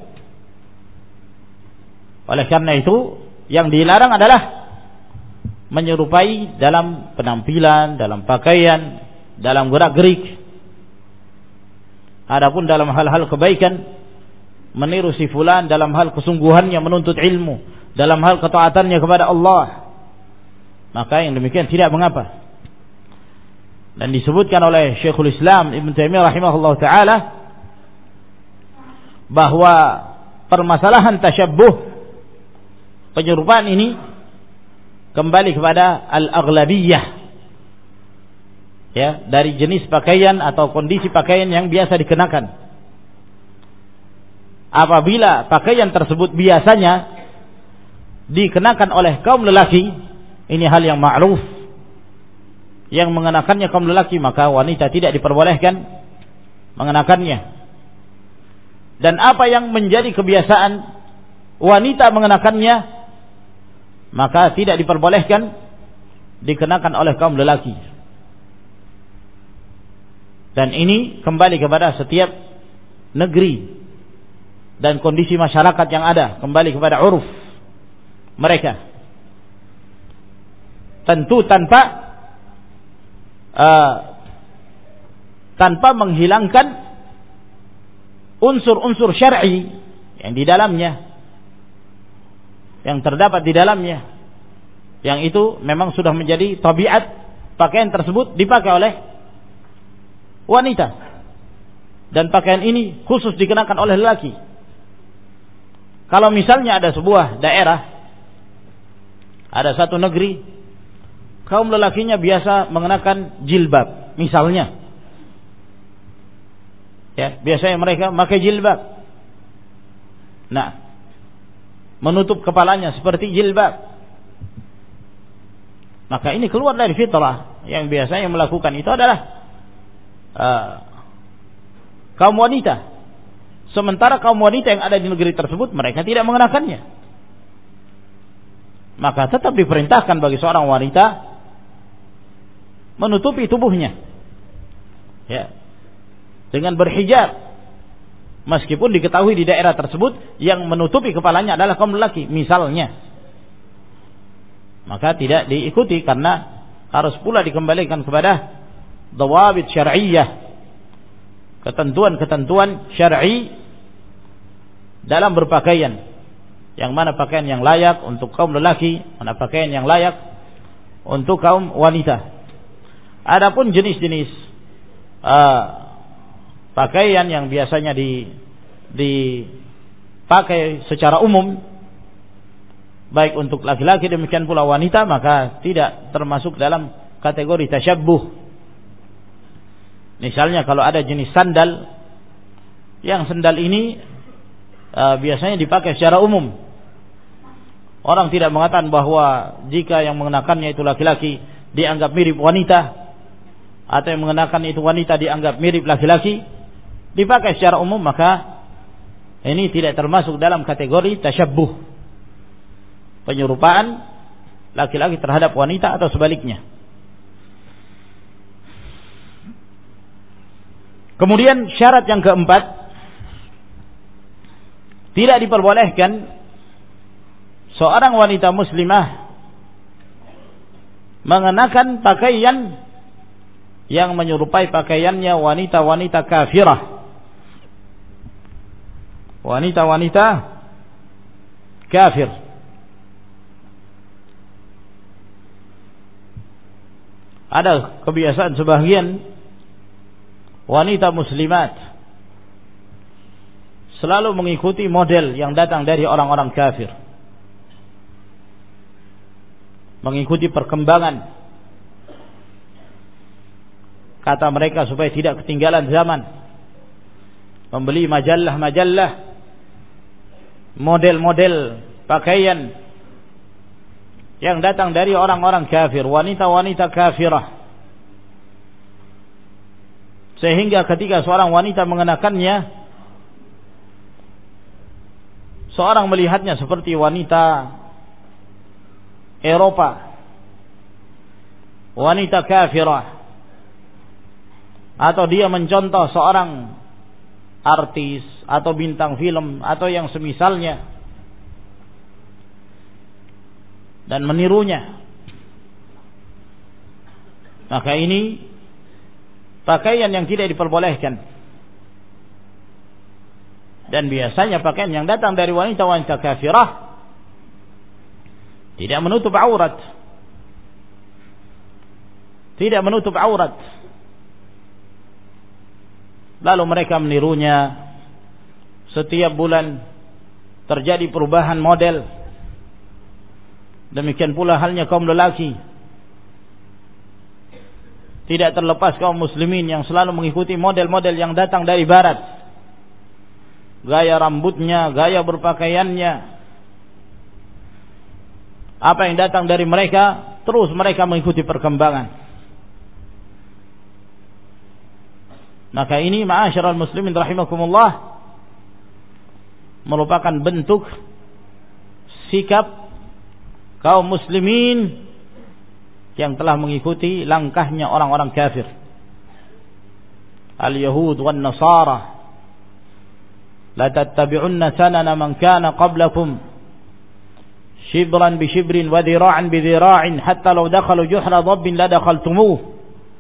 Oleh karena itu, yang dilarang adalah menyerupai dalam penampilan, dalam pakaian, dalam gerak-gerik. Adapun dalam hal-hal kebaikan, meniru si fulan dalam hal kesungguhannya menuntut ilmu, dalam hal ketaatannya kepada Allah, maka yang demikian tidak mengapa. Dan disebutkan oleh Syekhul Islam Ibn Taimiyah rahimahullah ta'ala bahwa permasalahan tasyabbuh, penyerupaan ini kembali kepada al-aghlabiyah, ya, dari jenis pakaian atau kondisi pakaian yang biasa dikenakan. Apabila pakaian tersebut biasanya dikenakan oleh kaum lelaki, ini hal yang ma'ruf, yang mengenakannya kaum lelaki, maka wanita tidak diperbolehkan mengenakannya. Dan apa yang menjadi kebiasaan wanita mengenakannya, maka tidak diperbolehkan dikenakan oleh kaum lelaki. Dan ini kembali kepada setiap negeri dan kondisi masyarakat yang ada, kembali kepada uruf mereka. Tentu tanpa menghilangkan unsur-unsur syar'i yang di dalamnya, yang terdapat di dalamnya, yang itu memang sudah menjadi tabiat pakaian tersebut dipakai oleh wanita, dan pakaian ini khusus dikenakan oleh lelaki. Kalau misalnya ada sebuah daerah, ada satu negeri, kaum lelakinya biasa mengenakan jilbab misalnya, ya, biasanya mereka pakai jilbab, nah, menutup kepalanya seperti jilbab, maka ini keluar dari fitrah. Yang biasanya melakukan itu adalah kaum wanita. Sementara kaum wanita yang ada di negeri tersebut mereka tidak mengenakannya, maka tetap diperintahkan bagi seorang wanita menutupi tubuhnya, ya, dengan berhijab, meskipun diketahui di daerah tersebut yang menutupi kepalanya adalah kaum lelaki misalnya, maka tidak diikuti, karena harus pula dikembalikan kepada dhawabit syar'iyyah, ketentuan-ketentuan syar'i dalam berpakaian, yang mana pakaian yang layak untuk kaum lelaki, mana pakaian yang layak untuk kaum wanita. Adapun jenis-jenis pakaian yang biasanya dipakai secara umum, baik untuk laki-laki demikian pula wanita, maka tidak termasuk dalam kategori tasyabbuh. Misalnya kalau ada jenis sandal, yang sandal ini biasanya dipakai secara umum. Orang tidak mengatakan bahwa jika yang mengenakannya itu laki-laki dianggap mirip wanita, atau yang mengenakan itu wanita dianggap mirip laki-laki, dipakai secara umum, maka ini tidak termasuk dalam kategori tasyabbuh, penyerupaan laki-laki terhadap wanita atau sebaliknya. Kemudian syarat yang keempat, tidak diperbolehkan seorang wanita muslimah mengenakan pakaian yang menyerupai pakaiannya wanita-wanita kafirah, wanita-wanita kafir. Ada kebiasaan sebagian wanita muslimat selalu mengikuti model yang datang dari orang-orang kafir, mengikuti perkembangan, kata mereka, supaya tidak ketinggalan zaman, membeli majalah-majalah model-model pakaian yang datang dari orang-orang kafir, wanita-wanita kafirah, sehingga ketika seorang wanita mengenakannya, seorang melihatnya seperti wanita Eropa, wanita kafirah, atau dia mencontoh seorang artis atau bintang film atau yang semisalnya dan menirunya. Maka ini pakaian yang tidak diperbolehkan, dan biasanya pakaian yang datang dari wanita-wanita kafirah tidak menutup aurat, tidak menutup aurat, lalu mereka menirunya. Setiap bulan terjadi perubahan model. Demikian pula halnya kaum lelaki. Tidak terlepas kaum muslimin yang selalu mengikuti model-model yang datang dari barat. Gaya rambutnya, gaya berpakaiannya, apa yang datang dari mereka, terus mereka mengikuti perkembangan. Maka ini ma'asyiral muslimin rahimakumullah merupakan bentuk sikap kaum muslimin yang telah mengikuti langkahnya orang-orang kafir, al-Yahud wan Nasara, la tattabi'unna sanana man kana qablakum shibran bi shibrin wa dhira'an bi dhira'in hatta law dakhalu juhra dhabbin la dakhaltumuh.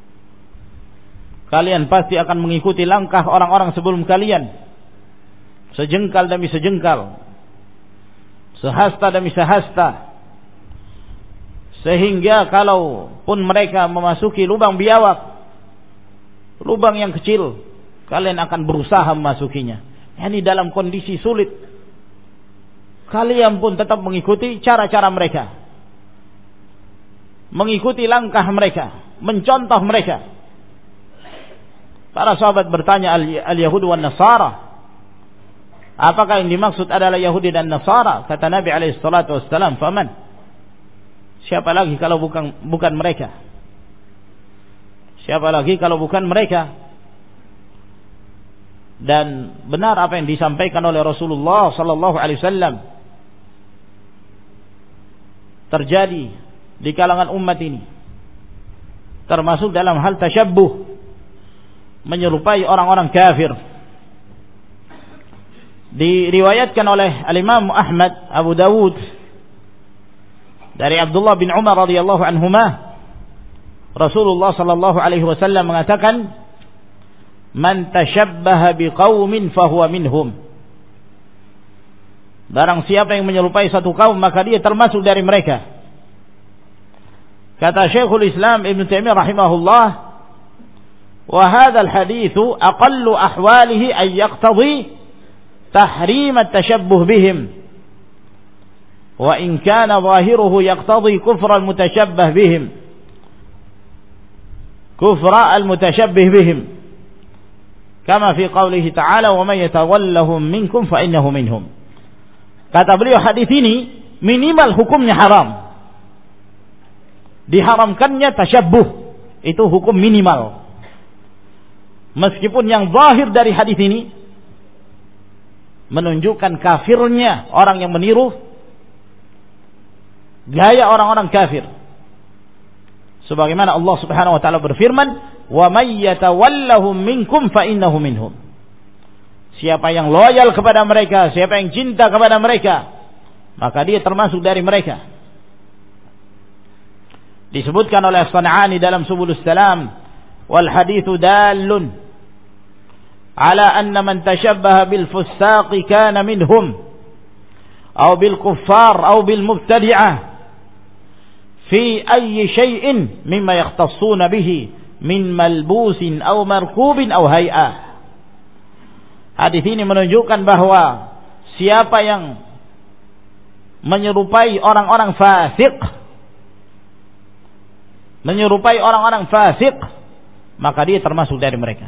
Kalian pasti akan mengikuti langkah orang-orang sebelum kalian, sejengkal demi sejengkal, sehasta demi sehasta, sehingga kalaupun mereka memasuki lubang biawak, lubang yang kecil, kalian akan berusaha memasukinya. Yani dalam kondisi sulit, kalian pun tetap mengikuti cara-cara mereka, mengikuti langkah mereka, mencontoh mereka. Para sahabat bertanya, al-Yahud wan Nasara, apakah yang dimaksud adalah Yahudi dan Nasara? Kata Nabi SAW, faman? Siapa lagi kalau bukan mereka? Siapa lagi kalau bukan mereka? Dan benar apa yang disampaikan oleh Rasulullah SAW terjadi di kalangan umat ini, termasuk dalam hal tasyabbuh, menyerupai orang-orang kafir. Diriwayatkan oleh al-Imam Ahmad, Abu Dawud dari Abdullah bin Umar radhiyallahu anhuma, Rasulullah sallallahu alaihi wasallam mengatakan, "Man tashabbaha biqaumin fahuwa minhum." Barang siapa yang menyerupai satu kaum, maka dia termasuk dari mereka. Kata Syekhul Islam Ibn Taimiyah rahimahullah, وهذا الحديث أقل أحواله أن يقتضي تحريم التشبه بهم وإن كان ظاهره يقتضي كفر المتشبه بهم كما في قوله تعالى ومن يتولهم منكم فإنه منهم. Kata beliau, hadis ini minimal hukumnya haram, diharamkannya tasyabbuh, itu hukum minimal. Meskipun yang zahir dari hadis ini menunjukkan kafirnya orang yang meniru gaya orang-orang kafir. Sebagaimana Allah Subhanahu wa taala berfirman, "Wa may yatawallahum minkum fa innahu minhum." Siapa yang loyal kepada mereka, siapa yang cinta kepada mereka, maka dia termasuk dari mereka. Disebutkan oleh As-San'ani dalam Subulus Salam, wal haditsu dallun على أن من تشبه بالفساق كان منهم أو بالكفار أو بالمبتدعة في أي شيء مما يختصون به من ملبوس أو مركوب أو هيئة. Hadis ini menunjukkan bahwa siapa yang menyerupai orang-orang fasik, maka dia termasuk dari mereka.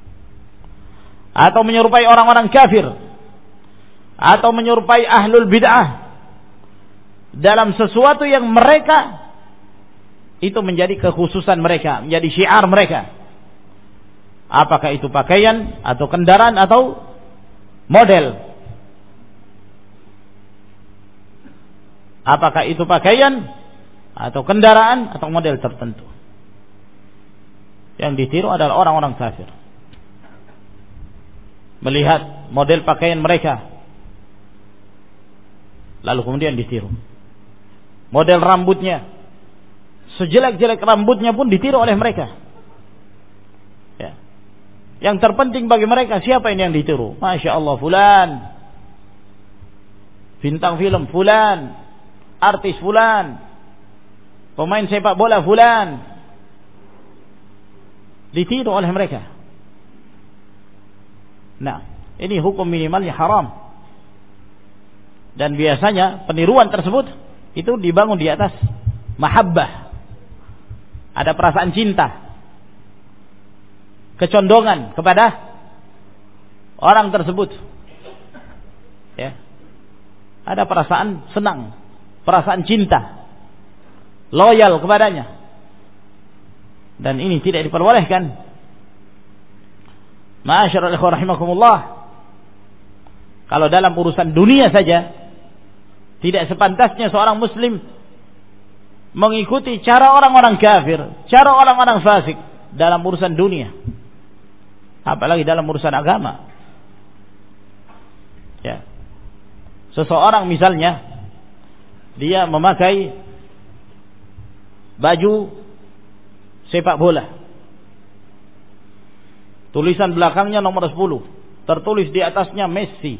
Atau menyerupai orang-orang kafir, atau menyerupai ahlul bid'ah dalam sesuatu yang mereka itu menjadi kekhususan mereka, menjadi syiar mereka. Apakah itu pakaian atau kendaraan atau model? Apakah itu pakaian atau kendaraan atau model tertentu? Yang ditiru adalah orang-orang kafir. Melihat model pakaian mereka, lalu kemudian ditiru. Model rambutnya, sejelek-jelek rambutnya pun ditiru oleh mereka. Ya. Yang terpenting bagi mereka, siapa ini yang ditiru? Masya Allah, fulan, bintang film fulan, artis fulan, pemain sepak bola fulan, ditiru oleh mereka. Nah, ini hukum minimalnya haram. Dan biasanya peniruan tersebut itu dibangun di atas mahabbah. Ada perasaan cinta, kecondongan kepada orang tersebut. Ya. Ada perasaan senang, perasaan cinta, loyal kepadanya. Dan ini tidak diperbolehkan. Ma'asyiral ikhwah rahimakumullah, kalau dalam urusan dunia saja tidak sepantasnya seorang muslim mengikuti cara orang-orang kafir, cara orang-orang fasik dalam urusan dunia, apalagi dalam urusan agama. seseorang misalnya dia memakai baju sepak bola, tulisan belakangnya nomor 10, tertulis di atasnya Messi.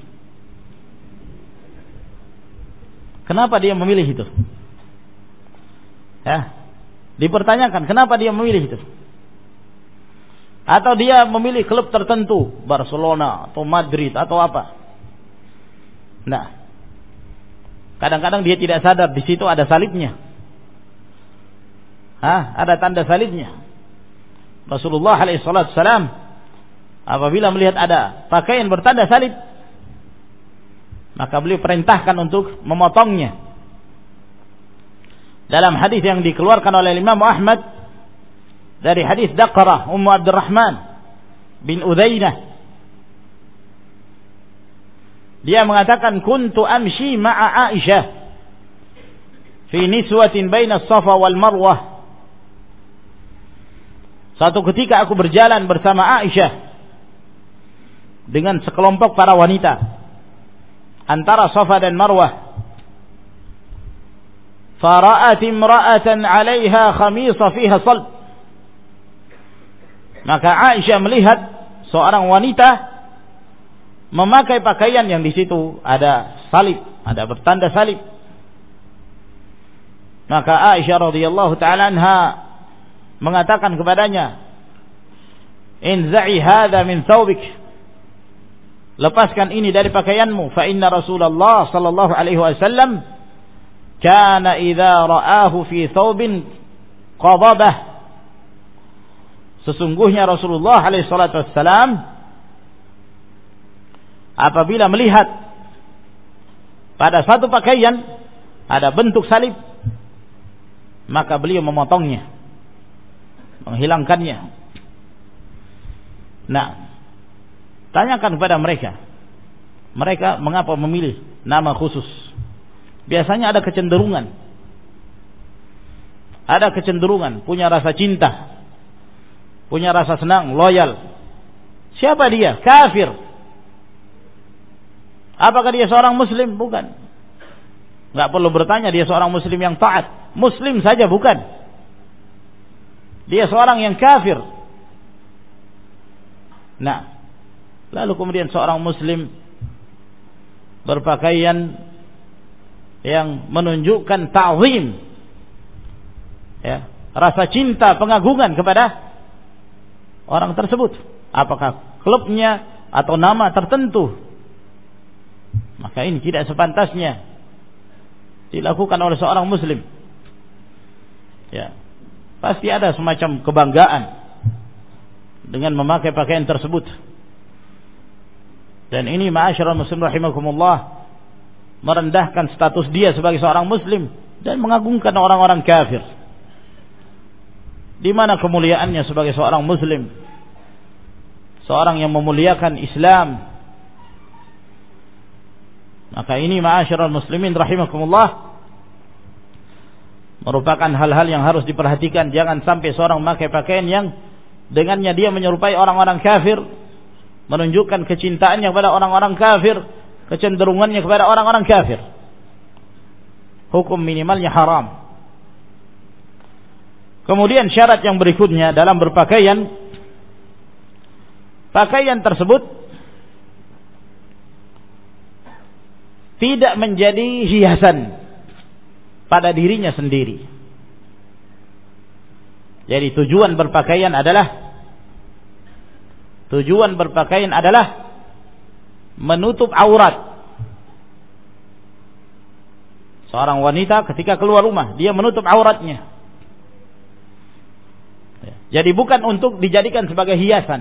Kenapa dia memilih itu? Ya, dipertanyakan kenapa dia memilih itu. Atau dia memilih klub tertentu, Barcelona atau Madrid atau apa. Nah, kadang-kadang dia tidak sadar di situ ada salibnya. Ada tanda salibnya. Rasulullah SAW apabila melihat ada pakaian bertanda salib, maka beliau perintahkan untuk memotongnya. Dalam hadis yang dikeluarkan oleh Imam Ahmad dari hadis Daqrah Ummu Abdurrahman bin Udzainah, dia mengatakan kuntu amshi ma'a Aisyah fi niswatin baina Safa wal Marwah. Satu ketika aku berjalan bersama Aisyah dengan sekelompok para wanita antara Safa dan Marwah. Fara'at imra'atan 'alaiha khamisa fiha salb. Maka Aisyah melihat seorang wanita memakai pakaian yang di situ ada salib, ada bertanda salib. Maka Aisyah radhiyallahu taala anha mengatakan kepadanya, "Inza'i hadza min thawbik." Lepaskan ini dari pakaianmu, fa inna Rasulullah sallallahu alaihi wasallam kana idza ra'ahu fi thawbin qadabah. Sesungguhnya Rasulullah alaihi salatu wassalam apabila melihat pada satu pakaian ada bentuk salib, maka beliau memotongnya, menghilangkannya. Nah, tanyakan kepada mereka mengapa memilih nama khusus. Biasanya ada kecenderungan, punya rasa cinta, punya rasa senang, loyal. Siapa dia? Kafir. Apakah dia seorang muslim? Bukan. Enggak perlu bertanya dia seorang muslim yang taat. Muslim saja bukan. Dia seorang yang kafir. Nah, lalu kemudian seorang muslim berpakaian yang menunjukkan ta'zim, ya, rasa cinta, pengagungan kepada orang tersebut, apakah klubnya atau nama tertentu, maka ini tidak sepantasnya dilakukan oleh seorang muslim. Ya, pasti ada semacam kebanggaan dengan memakai pakaian tersebut. Dan ini ma'asyiral muslim rahimakumullah merendahkan status dia sebagai seorang muslim dan mengagungkan orang-orang kafir. Di mana kemuliaannya sebagai seorang muslim, seorang yang memuliakan Islam. Maka ini ma'asyiral muslimin rahimakumullah merupakan hal-hal yang harus diperhatikan. Jangan sampai seorang memakai pakaian yang dengannya dia menyerupai orang-orang kafir, menunjukkan kecintaannya kepada orang-orang kafir, kecenderungannya kepada orang-orang kafir. Hukum minimalnya haram. Kemudian syarat yang berikutnya dalam berpakaian, pakaian tersebut tidak menjadi hiasan pada dirinya sendiri. Jadi tujuan berpakaian adalah menutup aurat. Seorang wanita ketika keluar rumah, dia menutup auratnya. Jadi bukan untuk dijadikan sebagai hiasan.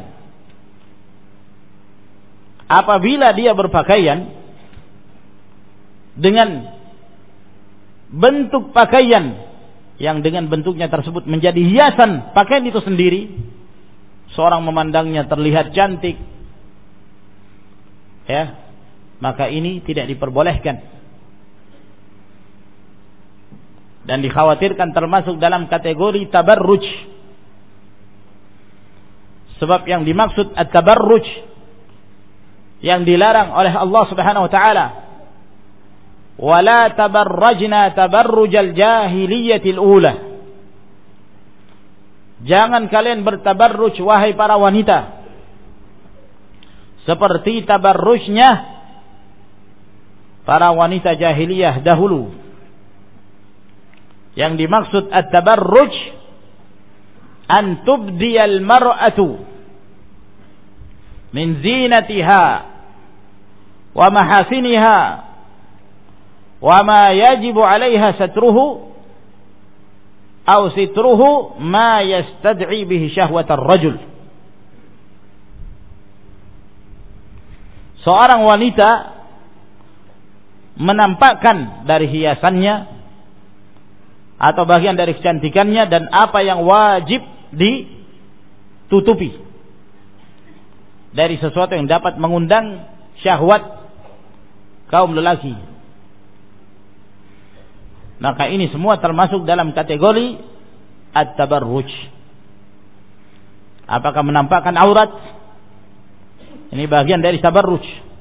Apabila dia berpakaian dengan bentuk pakaian yang dengan bentuknya tersebut menjadi hiasan pakaian itu sendiri, seorang memandangnya terlihat cantik, ya, maka ini tidak diperbolehkan dan dikhawatirkan termasuk dalam kategori tabarruj. Sebab yang dimaksud at-tabarruj yang dilarang oleh Allah Subhanahu wa taala wala tabarrajna tabarrujal jahiliyatil ula. Jangan kalian bertabarruj wahai para wanita seperti tabarrujnya para wanita jahiliyah dahulu. Yang dimaksud at-tabarruj an tubdiyal mar'atu min zinatiha wa mahasiniha wa ma yajibu 'alaiha satruhu aw sitruhu ma yastad'i bihi syahwatar rajul. Seorang wanita menampakkan dari hiasannya atau bagian dari kecantikannya dan apa yang wajib ditutupi dari sesuatu yang dapat mengundang syahwat kaum lelaki. Maka ini semua termasuk dalam kategori at-tabarruj. Apakah menampakkan aurat? Ini bagian dari tabarruj.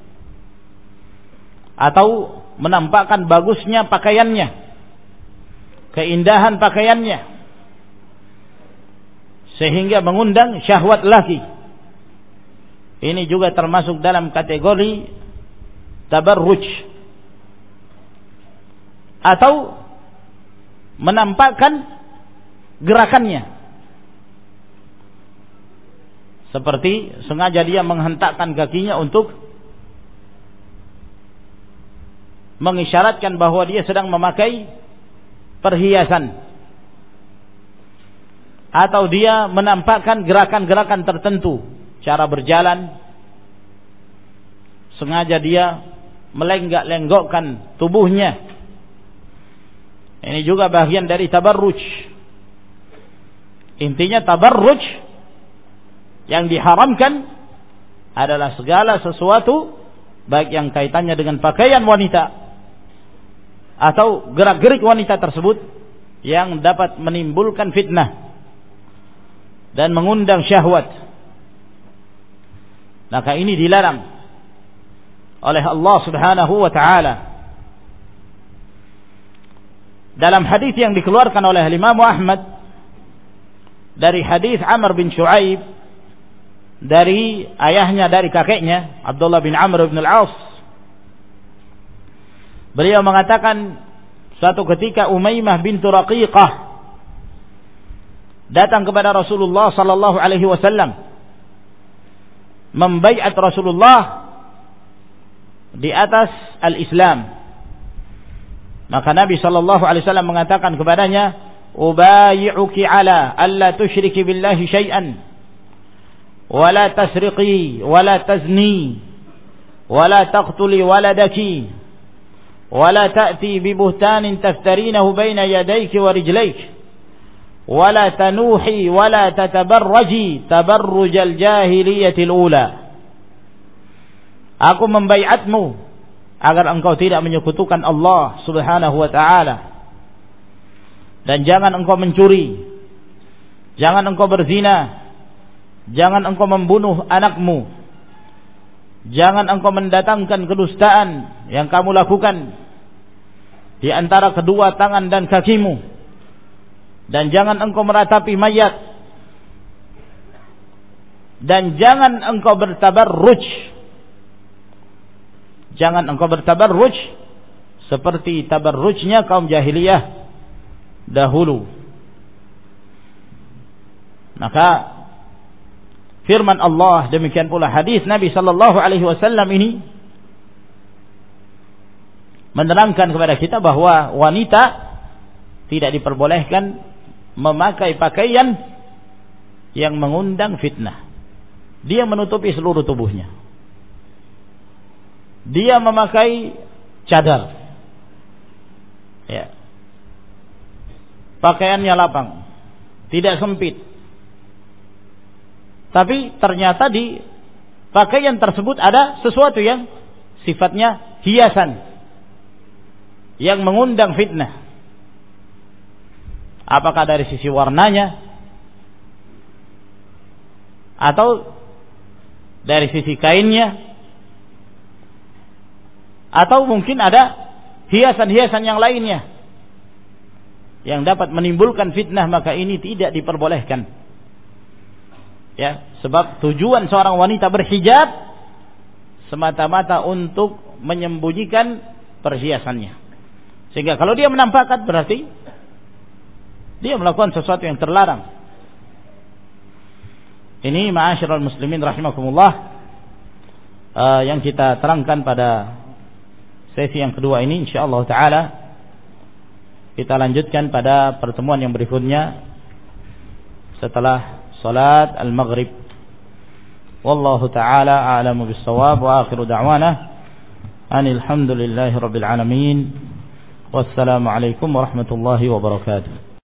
Atau menampakkan bagusnya pakaiannya, keindahan pakaiannya, sehingga mengundang syahwat laki. Ini juga termasuk dalam kategori tabarruj. Atau menampakkan gerakannya, seperti sengaja dia menghentakkan kakinya untuk mengisyaratkan bahwa dia sedang memakai perhiasan, atau dia menampakkan gerakan-gerakan tertentu, cara berjalan, sengaja dia melenggak-lenggokkan tubuhnya. Ini juga bagian dari tabarruj. Intinya tabarruj yang diharamkan adalah segala sesuatu baik yang kaitannya dengan pakaian wanita atau gerak-gerik wanita tersebut yang dapat menimbulkan fitnah dan mengundang syahwat. Maka ini dilarang oleh Allah Subhanahu wa taala. Dalam hadis yang dikeluarkan oleh Imam Ahmad dari hadis Amr bin Shu'aib dari ayahnya, dari kakeknya Abdullah bin Amr bin Al-As, beliau mengatakan suatu ketika Umaymah bintu Raqiqah datang kepada Rasulullah sallallahu alaihi wasallam, membaiat Rasulullah di atas al-Islam. Maka Nabi sallallahu alaihi wasallam mengatakan kepadanya, "Ubayyi'uki ala alla tusyriki billahi syai'an wa la tasriqi wa la tazni wa la taqtuli waladaki wa la ta'ti bi buhtanin taftarinahu baina yadayki wa rijlayki wa la tanuhi wa la tatabarraji tabarrujal jahiliyatil ula." Aku membaiatmu agar engkau tidak menyekutukan Allah Subhanahu wa taala, dan jangan engkau mencuri, jangan engkau berzina, jangan engkau membunuh anakmu, jangan engkau mendatangkan kedustaan yang kamu lakukan di antara kedua tangan dan kakimu, dan jangan engkau meratapi mayat, dan jangan engkau bertabarruj. Jangan engkau bertabarruj seperti tabarrujnya kaum jahiliyah dahulu. Maka firman Allah, demikian pula hadis Nabi sallallahu alaihi wasallam ini menerangkan kepada kita bahwa wanita tidak diperbolehkan memakai pakaian yang mengundang fitnah. Dia menutupi seluruh tubuhnya. Dia memakai cadar, ya, pakaiannya lapang, tidak sempit, tapi ternyata di pakaian tersebut ada sesuatu yang sifatnya hiasan yang mengundang fitnah. Apakah dari sisi warnanya atau dari sisi kainnya, atau mungkin ada hiasan-hiasan yang lainnya yang dapat menimbulkan fitnah, maka ini tidak diperbolehkan. Ya, sebab tujuan seorang wanita berhijab semata-mata untuk menyembunyikan perhiasannya. Sehingga kalau dia menampakkan berarti dia melakukan sesuatu yang terlarang. Ini ma'asyiral muslimin rahimakumullah yang kita terangkan pada sesi yang kedua ini, insyaallah taala kita lanjutkan pada pertemuan yang berikutnya setelah salat al-maghrib. Wallahu taala a'lamu bis-shawab wa akhiru da'wana anil hamdulillahi rabbil alamin. Wassalamu alaikum warahmatullahi wabarakatuh.